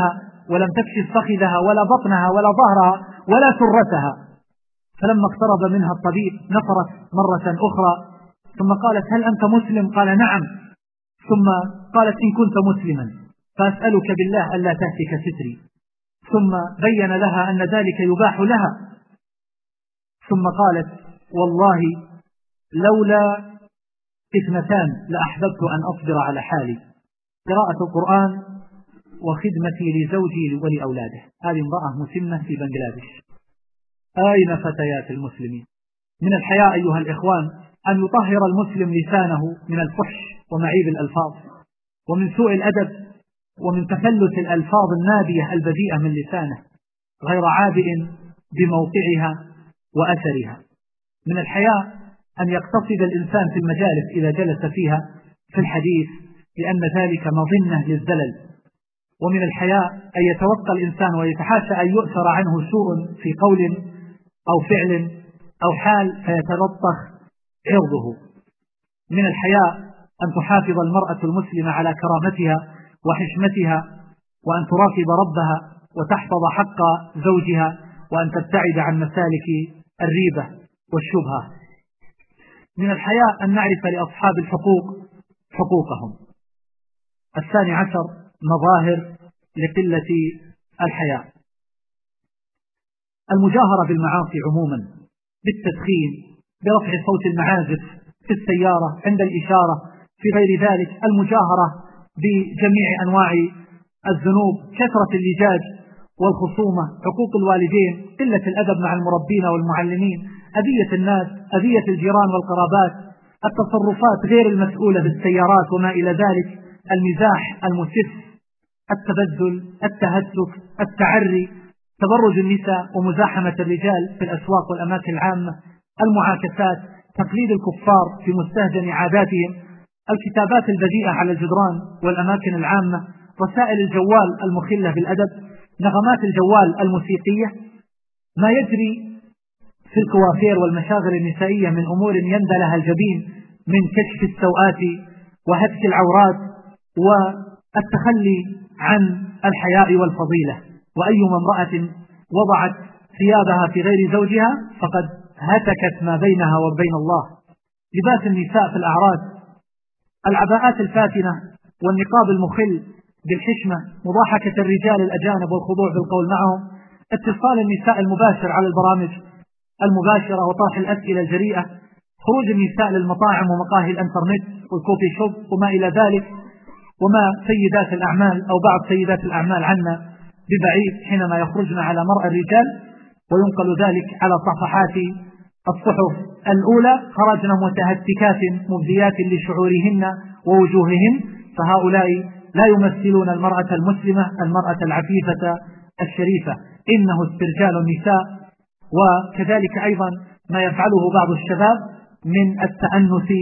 Speaker 1: ولم تكشف فخذها ولا بطنها ولا ظهرها ولا سرتها. فلما اقترب منها الطبيب نفرت مرة أخرى ثم قالت: هل أنت مسلم؟ قال: نعم. ثم قالت: إن كنت مسلما فأسألك بالله ألا تهتك ستري. ثم بين لها أن ذلك يباح لها. ثم قالت: والله لولا اثنتان لأحببت أن أصبر على حالي: قراءة القرآن وخدمتي لزوجي ولأولاده. هذه امرأة مسنة في بنغلاديش. أين فتيات المسلمين؟ من الحياء أيها الإخوان أن يطهر المسلم لسانه من الفحش ومعيب الألفاظ ومن سوء الأدب ومن تفلت الألفاظ النابية البذيئة من لسانه غير عابئ بموقعها وأثرها. من الحياء أن يقتصد الإنسان في المجالس إذا جلس فيها في الحديث، لأن ذلك مظنة للزلل. ومن الحياء أن يتوقى الإنسان ويتحاشى أن يؤثر عنه سوء في قول أو فعل أو حال فيتلطخ عرضه. من الحياء أن تحافظ المرأة المسلمة على كرامتها وحشمتها، وأن تراقب ربها وتحفظ حق زوجها، وأن تبتعد عن مسالك الريبة والشبهة. من الحياء أن نعرف لأصحاب الحقوق حقوقهم. 12 مظاهر لقلة الحياء: المجاهرة بالمعاصي عموما، بالتدخين، برفع صوت المعازف في السيارة عند الإشارة، في غير ذلك المجاهرة بجميع أنواع الذنوب، كثرة اللجاج والخصومة، حقوق الوالدين، قلة الأدب مع المربين والمعلمين، أذية الناس، أذية الجيران والقرابات، التصرفات غير المسؤولة بالسيارات وما إلى ذلك، المزاح المسف، التبذل، التهتك، التعري، تبرج النساء ومزاحمة الرجال في الأسواق والأماكن العامة، المعاكسات، تقليد الكفار في مستهجن عاداتهم، الكتابات البذيئة على الجدران والأماكن العامة، رسائل الجوال المخلة بالأدب، نغمات الجوال الموسيقية، ما يجري في الكوافير والمشاغل النسائية من أمور يندى لها الجبين من كشف السوءات وهتك العورات والتخلي عن الحياء والفضيلة. وأيما امرأة وضعت ثيابها في غير زوجها فقد هتكت ما بينها وبين الله. لباس النساء في الأعراس، العباءات الفاتنة والنقاب المخل بالحشمة، مضاحكة الرجال الأجانب والخضوع بالقول معهم، اتصال النساء المباشر على البرامج المباشرة وطرح الأسئلة الجريئة، خروج النساء للمطاعم ومقاهي الانترنت والكوفي شوب وما إلى ذلك، وما سيدات الأعمال أو بعض سيدات الأعمال عنا ببعيد حينما يخرجن على مرأى الرجال وينقل ذلك على صفحات الصحف الأولى: خرجنا متهتكات مبديات لشعورهن ووجوههن. فهؤلاء لا يمثلون المرأة المسلمة، المرأة العفيفة الشريفة، إنه استرجال النساء. وكذلك أيضا ما يفعله بعض الشباب من التأنث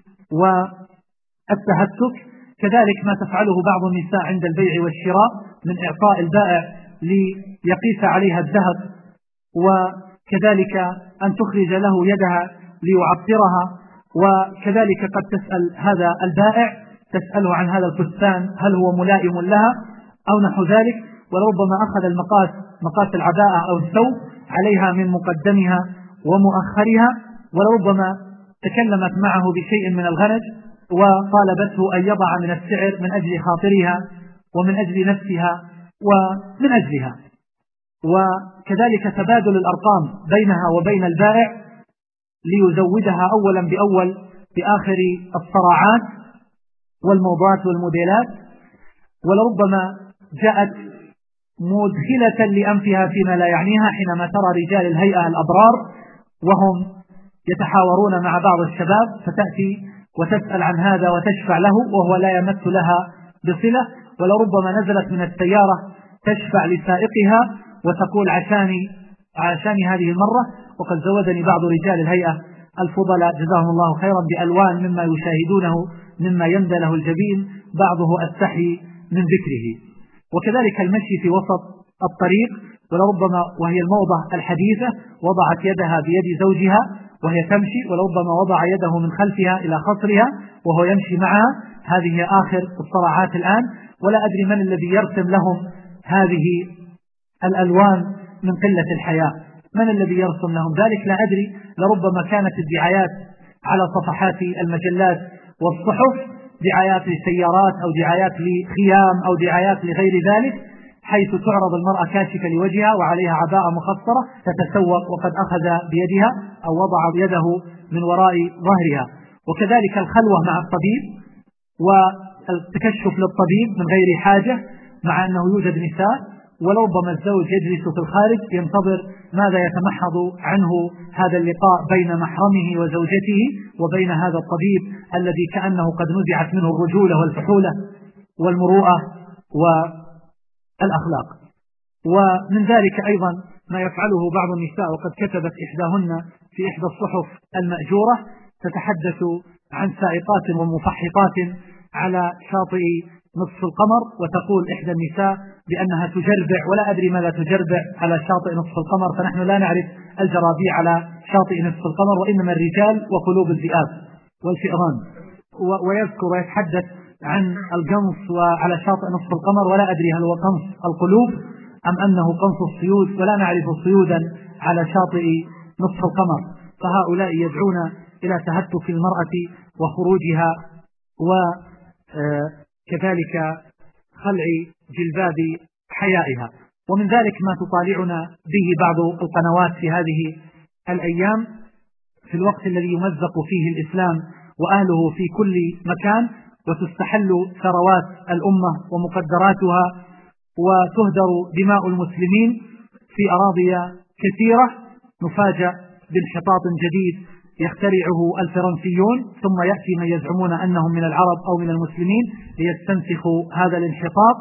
Speaker 1: والتهتك، كذلك ما تفعله بعض النساء عند البيع والشراء من إعطاء البائع ليقيس عليها الذهب، وكذلك أن تخرج له يدها ليعطرها، وكذلك قد تسأل هذا البائع، تسأله عن هذا الفستان هل هو ملائم لها أو نحو ذلك، ولربما أخذ مقاس العباءة أو الثوب عليها من مقدمها ومؤخرها، ولربما تكلمت معه بشيء من الغنج وطالبته أن يضع من السعر من أجل خاطرها ومن أجل نفسها ومن أجلها. وكذلك تبادل الأرقام بينها وبين البائع ليزودها أولا بأول بآخر الصراعات والموضوعات والموديلات، ولربما جاءت مدخلة لأنفها فيما لا يعنيها حينما ترى رجال الهيئة الأبرار وهم يتحاورون مع بعض الشباب، فتأتي وتسأل عن هذا وتشفع له وهو لا يمت لها بصلة، ولربما نزلت من السيارة تشفع لسائقها وتقول عشاني هذه المرة. وقد زودني بعض رجال الهيئة الفضلاء جزاهم الله خيرا بألوان مما يشاهدونه مما يندى له الجبين، بعضه أستحي من ذكره. وكذلك المشي في وسط الطريق، ولربما وهي الموضة الحديثة وضعت يدها بيد زوجها وهي تمشي، ولربما وضع يده من خلفها إلى خصرها وهو يمشي معها. هذه آخر الصراعات الآن، ولا أدري من الذي يرسم لهم هذه الألوان من قلة الحياء؟ من الذي يرسم لهم ذلك؟ لا أدري، لربما كانت الدعايات على صفحات المجلات والصحف دعايات لسيارات أو دعايات لخيام أو دعايات لغير ذلك، حيث تعرض المرأة كاشفة لوجهها وعليها عباءة مخصرة تتسوق وقد أخذ بيدها أو وضع يده من وراء ظهرها. وكذلك الخلوة مع الطبيب والتكشف للطبيب من غير حاجة، مع أنه يوجد نساء ولربما الزوج يجلس في الخارج ينتظر ماذا يتمحض عنه هذا اللقاء بين محرمه وزوجته وبين هذا الطبيب الذي كأنه قد نزعت منه الرجولة والفحولة والمروءة والأخلاق. ومن ذلك أيضا ما يفعله بعض النساء، وقد كتبت إحداهن في إحدى الصحف المأجورة تتحدث عن سائقات ومفحطات على شاطئ نصف القمر، وتقول إحدى النساء بأنها تجربع، ولا أدري ماذا تجربع على شاطئ نصف القمر، فنحن لا نعرف الجرابيع على شاطئ نصف القمر، وإنما الرجال وقلوب الذئاب والفئران. ويذكر ويتحدث عن القنص وعلى شاطئ نصف القمر، ولا أدري هل هو قنص القلوب أم أنه قنص الصيود، ولا نعرف صيودا على شاطئ نصف القمر. فهؤلاء يدعون إلى تهتك المرأة وخروجها وكذلك خلع جلباب حيائها. ومن ذلك ما تطالعنا به بعض القنوات في هذه الأيام في الوقت الذي يمزق فيه الإسلام وأهله في كل مكان، وتستحل ثروات الأمة ومقدراتها وتهدر دماء المسلمين في أراضي كثيرة، نفاجأ بانحطاط جديد يخترعه الفرنسيون، ثم يأتي من يزعمون أنهم من العرب أو من المسلمين ليستنسخوا هذا الانحطاط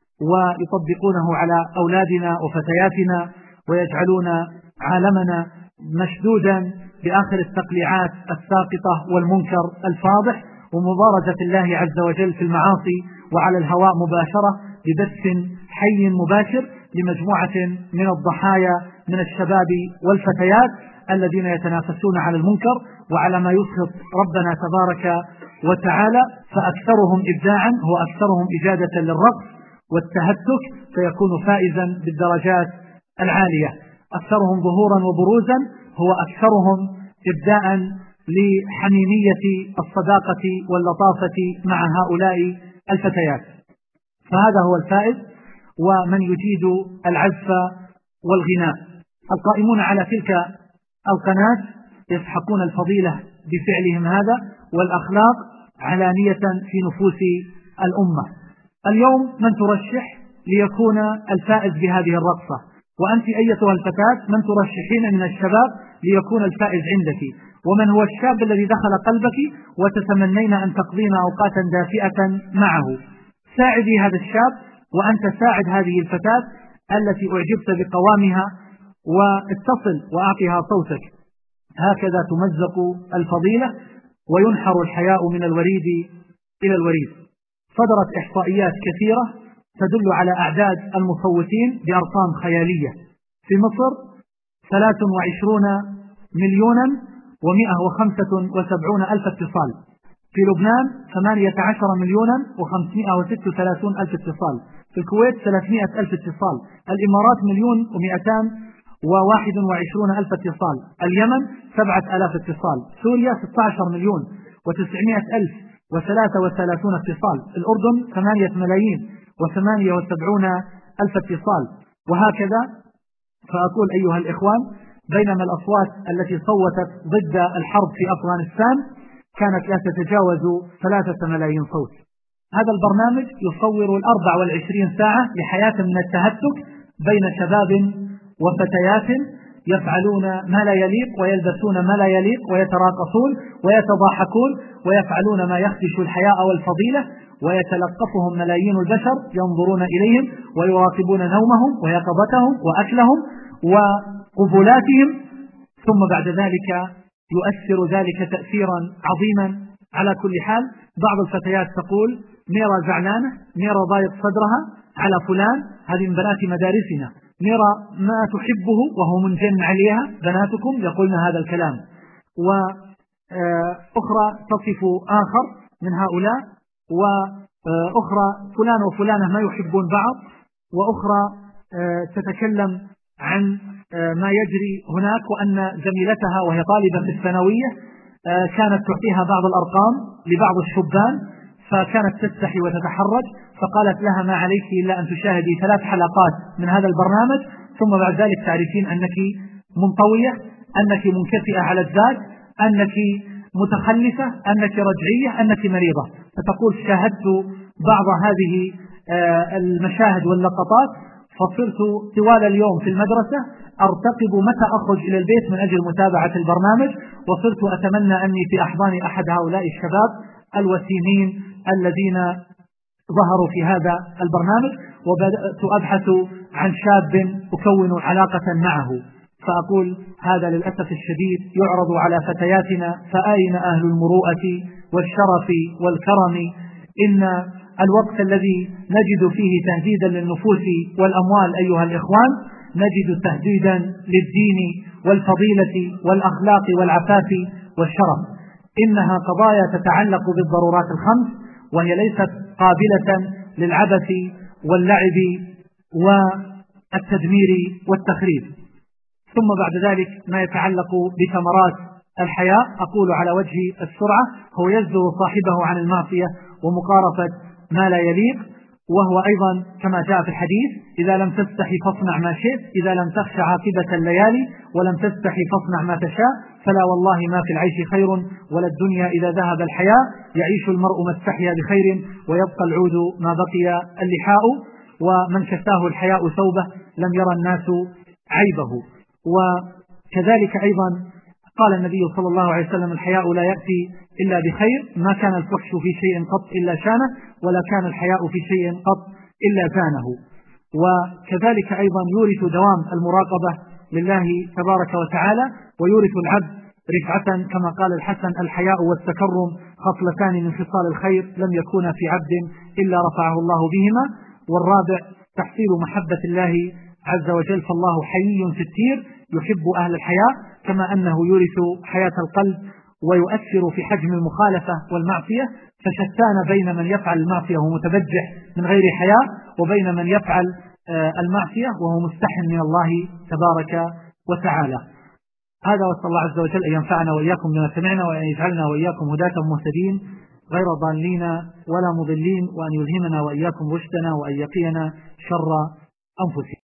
Speaker 1: ويطبقونه على أولادنا وفتياتنا، ويجعلون عالمنا مشدودا بآخر التقليعات الساقطة والمنكر الفاضح، ومبارزة الله عز وجل في المعاصي وعلى الهواء مباشرة ببث حي مباشر لمجموعة من الضحايا من الشباب والفتيات الذين يتنافسون على المنكر وعلى ما يسخط ربنا تبارك وتعالى، فأكثرهم إبداعا هو أكثرهم إجادة للرقص والتهتك، فيكون فائزا بالدرجات العالية. أكثرهم ظهورا وبروزا هو أكثرهم إبداء لحميمية الصداقة واللطافة مع هؤلاء الفتيات، فهذا هو الفائز. ومن يجيد العزف والغناء القائمون على تلك القناة يسحقون الفضيلة بفعلهم هذا والأخلاق علانية في نفوس الأمة. اليوم من ترشح ليكون الفائز بهذه الرقصة؟ وأنت أيتها الفتاة من ترشحين من الشباب ليكون الفائز عندك؟ ومن هو الشاب الذي دخل قلبك وتتمنين أن تقضين أوقاتا دافئة معه؟ ساعدي هذا الشاب وأنت ساعد هذه الفتاة التي أعجبت بقوامها، واتصل وأعطيها صوتك. هكذا تمزق الفضيلة وينحر الحياء من الوريد إلى الوريد. صدرت إحصائيات كثيرة تدل على أعداد المصوتين بأرقام خيالية. في مصر 23,175,000 اتصال، في لبنان 18,536,000 اتصال، في الكويت 300,000 اتصال، الإمارات 1,221,000 اتصال، اليمن 7,000 اتصال، سوريا 16,900,033 اتصال، الأردن 8,078,000 اتصال، وهكذا. فأقول أيها الإخوان، بينما الأصوات التي صوتت ضد الحرب في أفغانستان كانت لا تتجاوز 3 ملايين صوت، هذا البرنامج يصور 24 ساعة لحياة من التهتك بين شباب وفتيات يفعلون ما لا يليق ويلبسون ما لا يليق ويتراقصون ويتضاحكون ويفعلون ما يخدش الحياء والفضيلة، ويتلقفهم ملايين البشر ينظرون إليهم ويراقبون نومهم ويقظتهم وأكلهم وقبلاتهم، ثم بعد ذلك يؤثر ذلك تأثيرا عظيما. على كل حال بعض الفتيات تقول ميرا زعلانة، ميرا ضايق صدرها على فلان، هذه من بنات مدارسنا، ميرا ما تحبه وهو منجن عليها، بناتكم يقولن هذا الكلام. وأخرى تصف آخر من هؤلاء، وأخرى فلان وفلانة ما يحبون بعض، وأخرى تتكلم عن ما يجري هناك، وأن زميلتها وهي طالبة في الثانوية كانت تعطيها بعض الأرقام لبعض الشبان، فكانت تستحي وتتحرج، فقالت لها ما عليك إلا أن تشاهدي 3 حلقات من هذا البرنامج ثم بعد ذلك تعرفين أنك منطوية، أنك منكفئة على الذات، أنك متخلفة، أنك رجعية، أنك مريضة. فتقول شاهدت بعض هذه المشاهد واللقطات فصرت طوال اليوم في المدرسة أرتقب متى أخرج إلى البيت من أجل متابعة البرنامج، وصرت أتمنى أني في أحضان أحد هؤلاء الشباب الوسيمين الذين ظهروا في هذا البرنامج، وبدأت أبحث عن شاب أكون علاقة معه. فأقول هذا للأسف الشديد يعرض على فتياتنا، فأين أهل المروءة والشرف والكرم؟ إن الوقت الذي نجد فيه تهديدا للنفوس والأموال أيها الإخوان نجد تهديدا للدين والفضيلة والأخلاق والعفاف والشرف. إنها قضايا تتعلق بالضرورات الخمس، وهي ليست قابلة للعبث واللعب والتدمير والتخريب. ثم بعد ذلك ما يتعلق بثمرات الحياء، أقول على وجه السرعة: هو يزجر صاحبه عن المعصية ومقارفة ما لا يليق، وهو أيضا كما جاء في الحديث: إذا لم تستحي فاصنع ما شئت، إذا لم تخش عاقبة الليالي ولم تستحي فاصنع ما تشاء، فلا والله ما في العيش خير ولا الدنيا إذا ذهب الحياء، يعيش المرء ما استحيا بخير ويبقى العود ما بقي اللحاء، ومن كساه الحياء ثوبه لم يرى الناس عيبه. وكذلك أيضا قال النبي صلى الله عليه وسلم: الحياء لا يأتي إلا بخير، ما كان الفحش في شيء قط إلا شانه، ولا كان الحياء في شيء قط إلا زانه. وكذلك أيضا يورث دوام المراقبة لله تبارك وتعالى، ويورث العبد رفعة، كما قال الحسن: الحياء والتكرم خصلتان من خصال الخير لم يكونا في عبد إلا رفعه الله بهما. والرابع تحصيل محبة الله عز وجل، فالله حيي ستير يحب أهل الحياء، كما أنه يورث حياة القلب ويؤثر في حجم المخالفة والمعصية. فشتان بين من يفعل المعصية وهو متبجح من غير حياء، وبين من يفعل المعصية وهو مستحن من الله تبارك وتعالى. هذا، وصلى الله عز وجل أن ينفعنا وإياكم بما سمعنا، وأن يجعلنا وإياكم هداة مهتدين غير ضالين ولا مضلين، وأن يلهمنا وإياكم رشدنا، وأن يقينا شر أنفسنا.